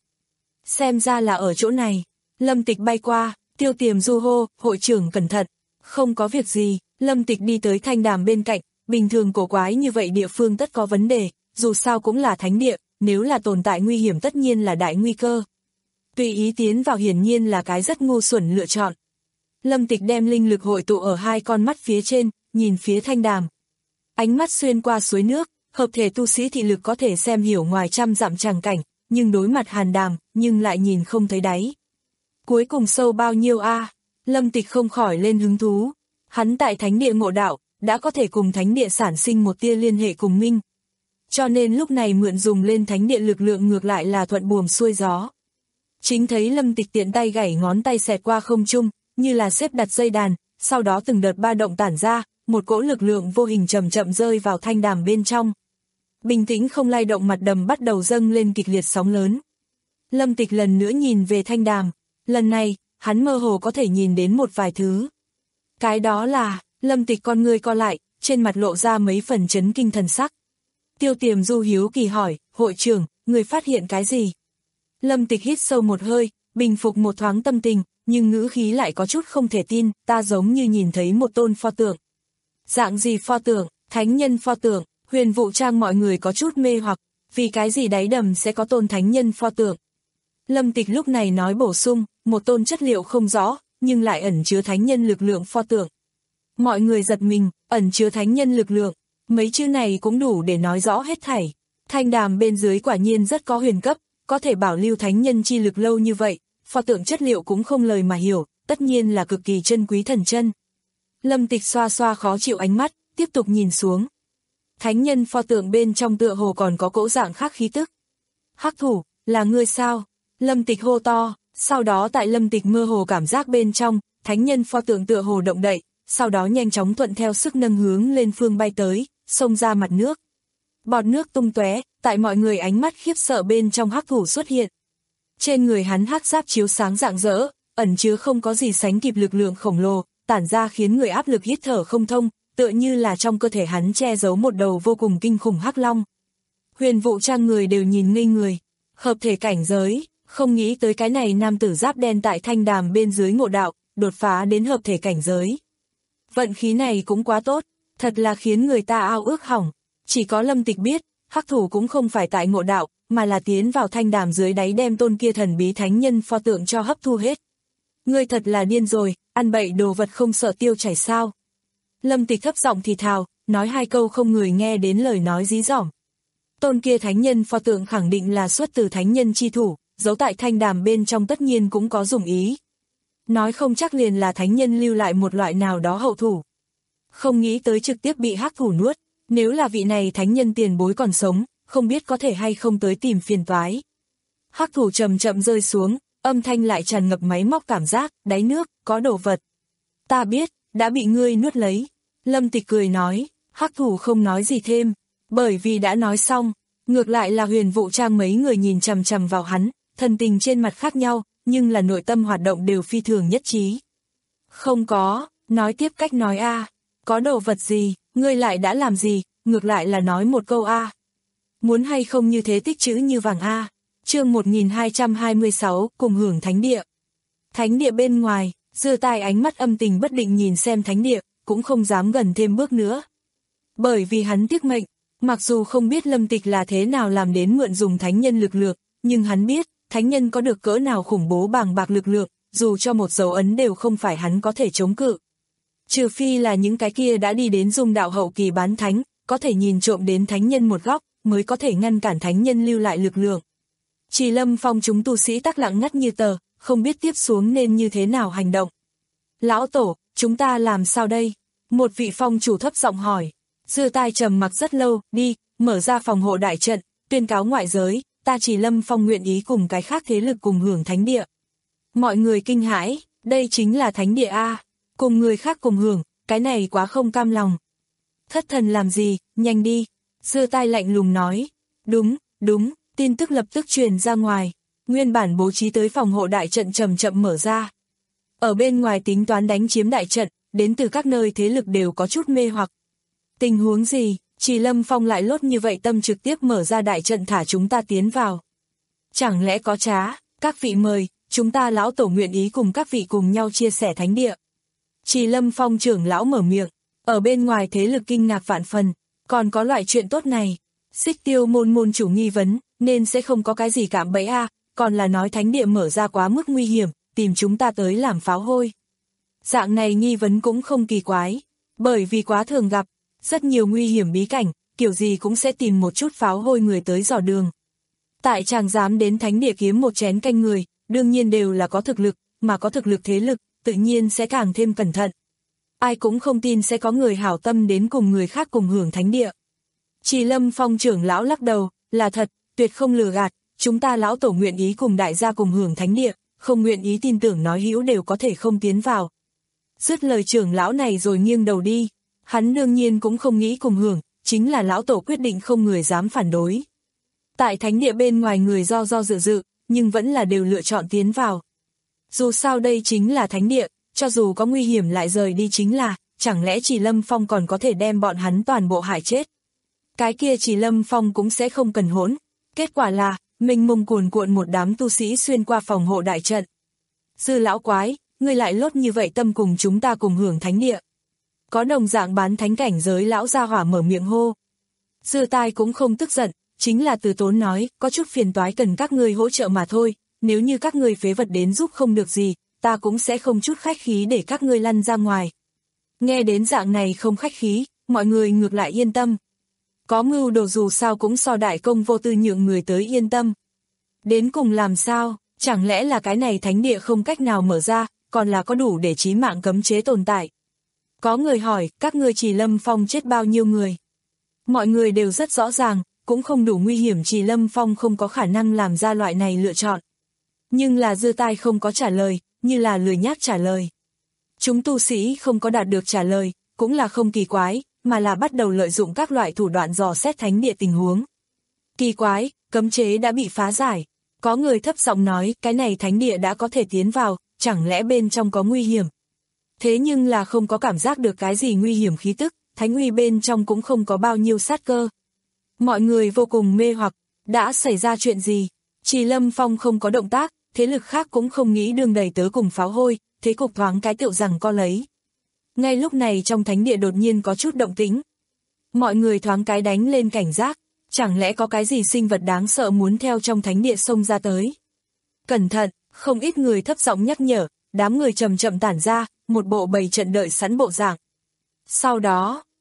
Xem ra là ở chỗ này. Lâm Tịch bay qua, Tiêu Tiềm Du hô, hội trưởng cẩn thận. Không có việc gì, Lâm Tịch đi tới thanh đàm bên cạnh, bình thường cổ quái như vậy địa phương tất có vấn đề, dù sao cũng là thánh địa, nếu là tồn tại nguy hiểm tất nhiên là đại nguy cơ. Tùy ý tiến vào hiển nhiên là cái rất ngu xuẩn lựa chọn. Lâm Tịch đem linh lực hội tụ ở hai con mắt phía trên, nhìn phía thanh đàm. Ánh mắt xuyên qua suối nước, hợp thể tu sĩ thị lực có thể xem hiểu ngoài trăm dặm tràng cảnh, nhưng đối mặt hàn đàm, nhưng lại nhìn không thấy đáy. Cuối cùng sâu bao nhiêu a? À? Lâm Tịch không khỏi lên hứng thú. Hắn tại thánh địa ngộ đạo, đã có thể cùng thánh địa sản sinh một tia liên hệ cùng minh. Cho nên lúc này mượn dùng lên thánh địa lực lượng ngược lại là thuận buồm xuôi gió. Chính thấy Lâm Tịch tiện tay gảy ngón tay xẹt qua không trung, như là xếp đặt dây đàn, sau đó từng đợt ba động tản ra, một cỗ lực lượng vô hình chậm chậm rơi vào thanh đàm bên trong. Bình tĩnh không lay động mặt đầm bắt đầu dâng lên kịch liệt sóng lớn. Lâm Tịch lần nữa nhìn về thanh đàm, lần này, hắn mơ hồ có thể nhìn đến một vài thứ. Cái đó là, Lâm Tịch con ngươi co lại, trên mặt lộ ra mấy phần chấn kinh thần sắc. Tiêu Tiềm Du hiếu kỳ hỏi, hội trưởng, người phát hiện cái gì? Lâm Tịch hít sâu một hơi, bình phục một thoáng tâm tình, nhưng ngữ khí lại có chút không thể tin, ta giống như nhìn thấy một tôn pho tượng. Dạng gì pho tượng? Thánh nhân pho tượng. Huyền Vũ Trang mọi người có chút mê hoặc, vì cái gì đáy đầm sẽ có tôn thánh nhân pho tượng. Lâm Tịch lúc này nói bổ sung, một tôn chất liệu không rõ, nhưng lại ẩn chứa thánh nhân lực lượng pho tượng. Mọi người giật mình, ẩn chứa thánh nhân lực lượng, mấy chữ này cũng đủ để nói rõ hết thảy. Thanh đàm bên dưới quả nhiên rất có huyền cấp, có thể bảo lưu thánh nhân chi lực lâu như vậy, pho tượng chất liệu cũng không lời mà hiểu, tất nhiên là cực kỳ chân quý thần chân. Lâm Tịch xoa xoa khó chịu ánh mắt, tiếp tục nhìn xuống. Thánh nhân pho tượng bên trong tựa hồ còn có cỗ dạng khác khí tức. Hắc thủ, là ngươi sao? Lâm Tịch hô to, sau đó tại Lâm Tịch mơ hồ cảm giác bên trong, thánh nhân pho tượng tựa hồ động đậy, sau đó nhanh chóng thuận theo sức nâng hướng lên phương bay tới, xông ra mặt nước. Bọt nước tung tóe, tại mọi người ánh mắt khiếp sợ bên trong hắc thủ xuất hiện. Trên người hắn hắc giáp chiếu sáng rạng rỡ, ẩn chứa không có gì sánh kịp lực lượng khổng lồ, tản ra khiến người áp lực hít thở không thông, tựa như là trong cơ thể hắn che giấu một đầu vô cùng kinh khủng hắc long. Huyền Vũ Trang người đều nhìn ngây người, hợp thể cảnh giới, không nghĩ tới cái này nam tử giáp đen tại thanh đàm bên dưới ngộ đạo, đột phá đến hợp thể cảnh giới. Vận khí này cũng quá tốt, thật là khiến người ta ao ước hỏng. Chỉ có Lâm Tịch biết, hắc thủ cũng không phải tại ngộ đạo, mà là tiến vào thanh đàm dưới đáy đem tôn kia thần bí thánh nhân pho tượng cho hấp thu hết. Ngươi thật là điên rồi, ăn bậy đồ vật không sợ tiêu chảy sao. Lâm Tịch thấp giọng thì thào, nói hai câu không người nghe đến lời nói dí dỏm. Tôn kia thánh nhân pho tượng khẳng định là xuất từ thánh nhân chi thủ, giấu tại thanh đàm bên trong tất nhiên cũng có dụng ý. Nói không chắc liền là thánh nhân lưu lại một loại nào đó hậu thủ. Không nghĩ tới trực tiếp bị hắc thủ nuốt, nếu là vị này thánh nhân tiền bối còn sống, không biết có thể hay không tới tìm phiền toái. Hắc thủ chậm chậm rơi xuống, âm thanh lại tràn ngập máy móc cảm giác, đáy nước, có đồ vật. Ta biết, đã bị ngươi nuốt lấy. Lâm Tịch cười nói, hắc thủ không nói gì thêm, bởi vì đã nói xong, ngược lại là Huyền Vũ Trang mấy người nhìn chằm chằm vào hắn, thần tình trên mặt khác nhau, nhưng là nội tâm hoạt động đều phi thường nhất trí. Không có, nói tiếp cách nói a, có đồ vật gì, ngươi lại đã làm gì, ngược lại là nói một câu a. Muốn hay không như thế tích trữ như vàng a. Chương một nghìn hai trăm hai mươi sáu, cùng hưởng thánh địa. Thánh địa bên ngoài, Dư Tai ánh mắt âm tình bất định nhìn xem thánh địa, cũng không dám gần thêm bước nữa. Bởi vì hắn tiếc mệnh, mặc dù không biết Lâm Tịch là thế nào làm đến mượn dùng thánh nhân lực lượng, nhưng hắn biết, thánh nhân có được cỡ nào khủng bố bàng bạc lực lượng, dù cho một dấu ấn đều không phải hắn có thể chống cự. Trừ phi là những cái kia đã đi đến dung đạo hậu kỳ bán thánh, có thể nhìn trộm đến thánh nhân một góc, mới có thể ngăn cản thánh nhân lưu lại lực lượng. Chỉ Lâm Phong chúng tu sĩ tắc lặng ngắt như tờ, không biết tiếp xuống nên như thế nào hành động. Lão tổ, chúng ta làm sao đây? Một vị phong chủ thấp giọng hỏi. Dư Tai trầm mặc rất lâu, đi, mở ra phòng hộ đại trận, tuyên cáo ngoại giới, ta Chỉ Lâm Phong nguyện ý cùng cái khác thế lực cùng hưởng thánh địa. Mọi người kinh hãi, đây chính là thánh địa a, cùng người khác cùng hưởng, cái này quá không cam lòng. Thất thần làm gì, nhanh đi. Dư Tai lạnh lùng nói. Đúng, đúng, tin tức lập tức truyền ra ngoài. Nguyên bản bố trí tới phòng hộ đại trận chậm chậm mở ra. Ở bên ngoài tính toán đánh chiếm đại trận, đến từ các nơi thế lực đều có chút mê hoặc. Tình huống gì, Chỉ Lâm Phong lại lốt như vậy tâm trực tiếp mở ra đại trận thả chúng ta tiến vào. Chẳng lẽ có trá, các vị mời, chúng ta lão tổ nguyện ý cùng các vị cùng nhau chia sẻ thánh địa. Chỉ Lâm Phong trưởng lão mở miệng, ở bên ngoài thế lực kinh ngạc vạn phần, còn có loại chuyện tốt này. Xích Tiêu môn môn chủ nghi vấn, nên sẽ không có cái gì cạm bẫy a, còn là nói thánh địa mở ra quá mức nguy hiểm, tìm chúng ta tới làm pháo hôi. Dạng này nghi vấn cũng không kỳ quái, bởi vì quá thường gặp, rất nhiều nguy hiểm bí cảnh, kiểu gì cũng sẽ tìm một chút pháo hôi người tới dò đường. Tại chàng dám đến thánh địa kiếm một chén canh người, đương nhiên đều là có thực lực, mà có thực lực thế lực, tự nhiên sẽ càng thêm cẩn thận. Ai cũng không tin sẽ có người hảo tâm đến cùng người khác cùng hưởng thánh địa. Chỉ Lâm Phong trưởng lão lắc đầu, là thật, tuyệt không lừa gạt, chúng ta lão tổ nguyện ý cùng đại gia cùng hưởng thánh địa, không nguyện ý tin tưởng nói hữu đều có thể không tiến vào. Dứt lời trưởng lão này rồi nghiêng đầu đi, hắn đương nhiên cũng không nghĩ cùng hưởng, chính là lão tổ quyết định không người dám phản đối. Tại thánh địa bên ngoài người do do dự dự, nhưng vẫn là đều lựa chọn tiến vào. Dù sao đây chính là thánh địa, cho dù có nguy hiểm lại rời đi chính là, chẳng lẽ Chỉ Lâm Phong còn có thể đem bọn hắn toàn bộ hại chết. Cái kia Chỉ Lâm Phong cũng sẽ không cần hỗn. Kết quả là, mênh mông cuồn cuộn một đám tu sĩ xuyên qua phòng hộ đại trận. Dư lão quái, ngươi lại lốt như vậy tâm cùng chúng ta cùng hưởng thánh địa. Có đồng dạng bán thánh cảnh giới lão gia hỏa mở miệng hô. Dư Tai cũng không tức giận, chính là từ tốn nói, có chút phiền toái cần các ngươi hỗ trợ mà thôi, nếu như các ngươi phế vật đến giúp không được gì, ta cũng sẽ không chút khách khí để các ngươi lăn ra ngoài. Nghe đến dạng này không khách khí, mọi người ngược lại yên tâm. Có mưu đồ dù sao cũng so đại công vô tư nhượng người tới yên tâm. Đến cùng làm sao, chẳng lẽ là cái này thánh địa không cách nào mở ra, còn là có đủ để chí mạng cấm chế tồn tại. Có người hỏi, các ngươi Chỉ Lâm Phong chết bao nhiêu người? Mọi người đều rất rõ ràng, cũng không đủ nguy hiểm, Chỉ Lâm Phong không có khả năng làm ra loại này lựa chọn. Nhưng là Dư Tai không có trả lời, như là lười nhác trả lời. Chúng tu sĩ không có đạt được trả lời, cũng là không kỳ quái, mà là bắt đầu lợi dụng các loại thủ đoạn dò xét thánh địa tình huống. Kỳ quái, cấm chế đã bị phá giải. Có người thấp giọng nói, cái này thánh địa đã có thể tiến vào, chẳng lẽ bên trong có nguy hiểm. Thế nhưng là không có cảm giác được cái gì nguy hiểm khí tức, thánh uy bên trong cũng không có bao nhiêu sát cơ. Mọi người vô cùng mê hoặc, đã xảy ra chuyện gì? Chỉ Lâm Phong không có động tác, thế lực khác cũng không nghĩ đương đầy tớ cùng pháo hôi, thế cục thoáng cái tựu rằng co lấy. Ngay lúc này trong thánh địa đột nhiên có chút động tĩnh. Mọi người thoáng cái đánh lên cảnh giác, chẳng lẽ có cái gì sinh vật đáng sợ muốn theo trong thánh địa xông ra tới. Cẩn thận, không ít người thấp giọng nhắc nhở, đám người chậm chậm tản ra, một bộ bầy trận đợi sẵn bộ dạng. Sau đó,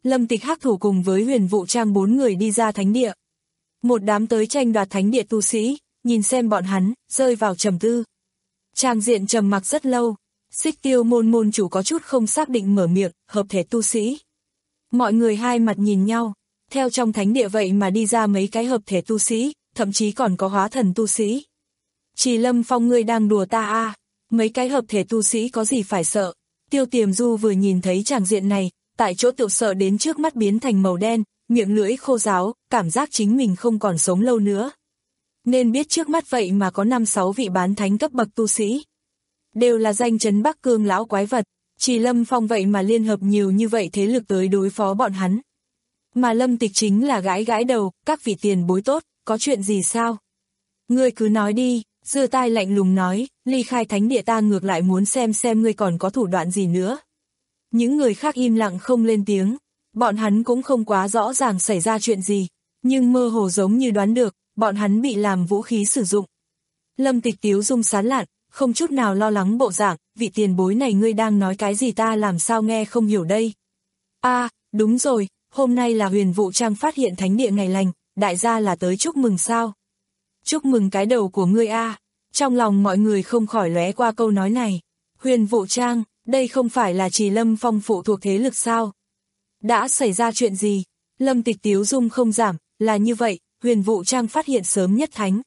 Lâm Tịch Hắc Thủ cùng với Huyền Vũ Trang bốn người đi ra thánh địa. Một đám tới tranh đoạt thánh địa tu sĩ, nhìn xem bọn hắn, rơi vào trầm tư. Trang diện trầm mặc rất lâu, Xích Tiêu môn môn chủ có chút không xác định mở miệng, hợp thể tu sĩ. Mọi người hai mặt nhìn nhau, theo trong thánh địa vậy mà đi ra mấy cái hợp thể tu sĩ, thậm chí còn có hóa thần tu sĩ. Chỉ Lâm Phong ngươi đang đùa ta à, mấy cái hợp thể tu sĩ có gì phải sợ. Tiêu Tiềm Du vừa nhìn thấy tràng diện này, tại chỗ tự sợ đến trước mắt biến thành màu đen, miệng lưỡi khô ráo, cảm giác chính mình không còn sống lâu nữa. Nên biết trước mắt vậy mà có năm sáu vị bán thánh cấp bậc tu sĩ. Đều là danh chấn Bắc Cương lão quái vật, chỉ Lâm Phong vậy mà liên hợp nhiều như vậy thế lực tới đối phó bọn hắn. Mà Lâm Tịch chính là gãi gãi đầu, các vị tiền bối tốt, có chuyện gì sao? Ngươi cứ nói đi, giơ tai lạnh lùng nói, ly khai thánh địa ta ngược lại muốn xem xem ngươi còn có thủ đoạn gì nữa. Những người khác im lặng không lên tiếng, bọn hắn cũng không quá rõ ràng xảy ra chuyện gì, nhưng mơ hồ giống như đoán được, bọn hắn bị làm vũ khí sử dụng. Lâm Tịch tiếu dung sán lạn, không chút nào lo lắng bộ dạng, vị tiền bối này ngươi đang nói cái gì ta làm sao nghe không hiểu đây. À, đúng rồi, hôm nay là Huyền Vũ Trang phát hiện thánh địa ngày lành, đại gia là tới chúc mừng sao? Chúc mừng cái đầu của ngươi a. À. Trong lòng mọi người không khỏi lóe qua câu nói này. Huyền Vũ Trang, đây không phải là chỉ Lâm Phong phụ thuộc thế lực sao? Đã xảy ra chuyện gì? Lâm Tịch tiếu dung không giảm, là như vậy, Huyền Vũ Trang phát hiện sớm nhất thánh.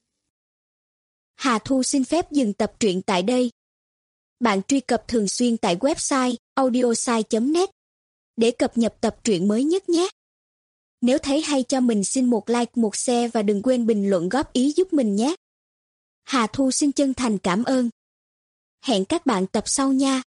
Hà Thu xin phép dừng tập truyện tại đây. Bạn truy cập thường xuyên tại website audiosai chấm net để cập nhật tập truyện mới nhất nhé. Nếu thấy hay cho mình xin một like, một share và đừng quên bình luận góp ý giúp mình nhé. Hà Thu xin chân thành cảm ơn. Hẹn các bạn tập sau nha.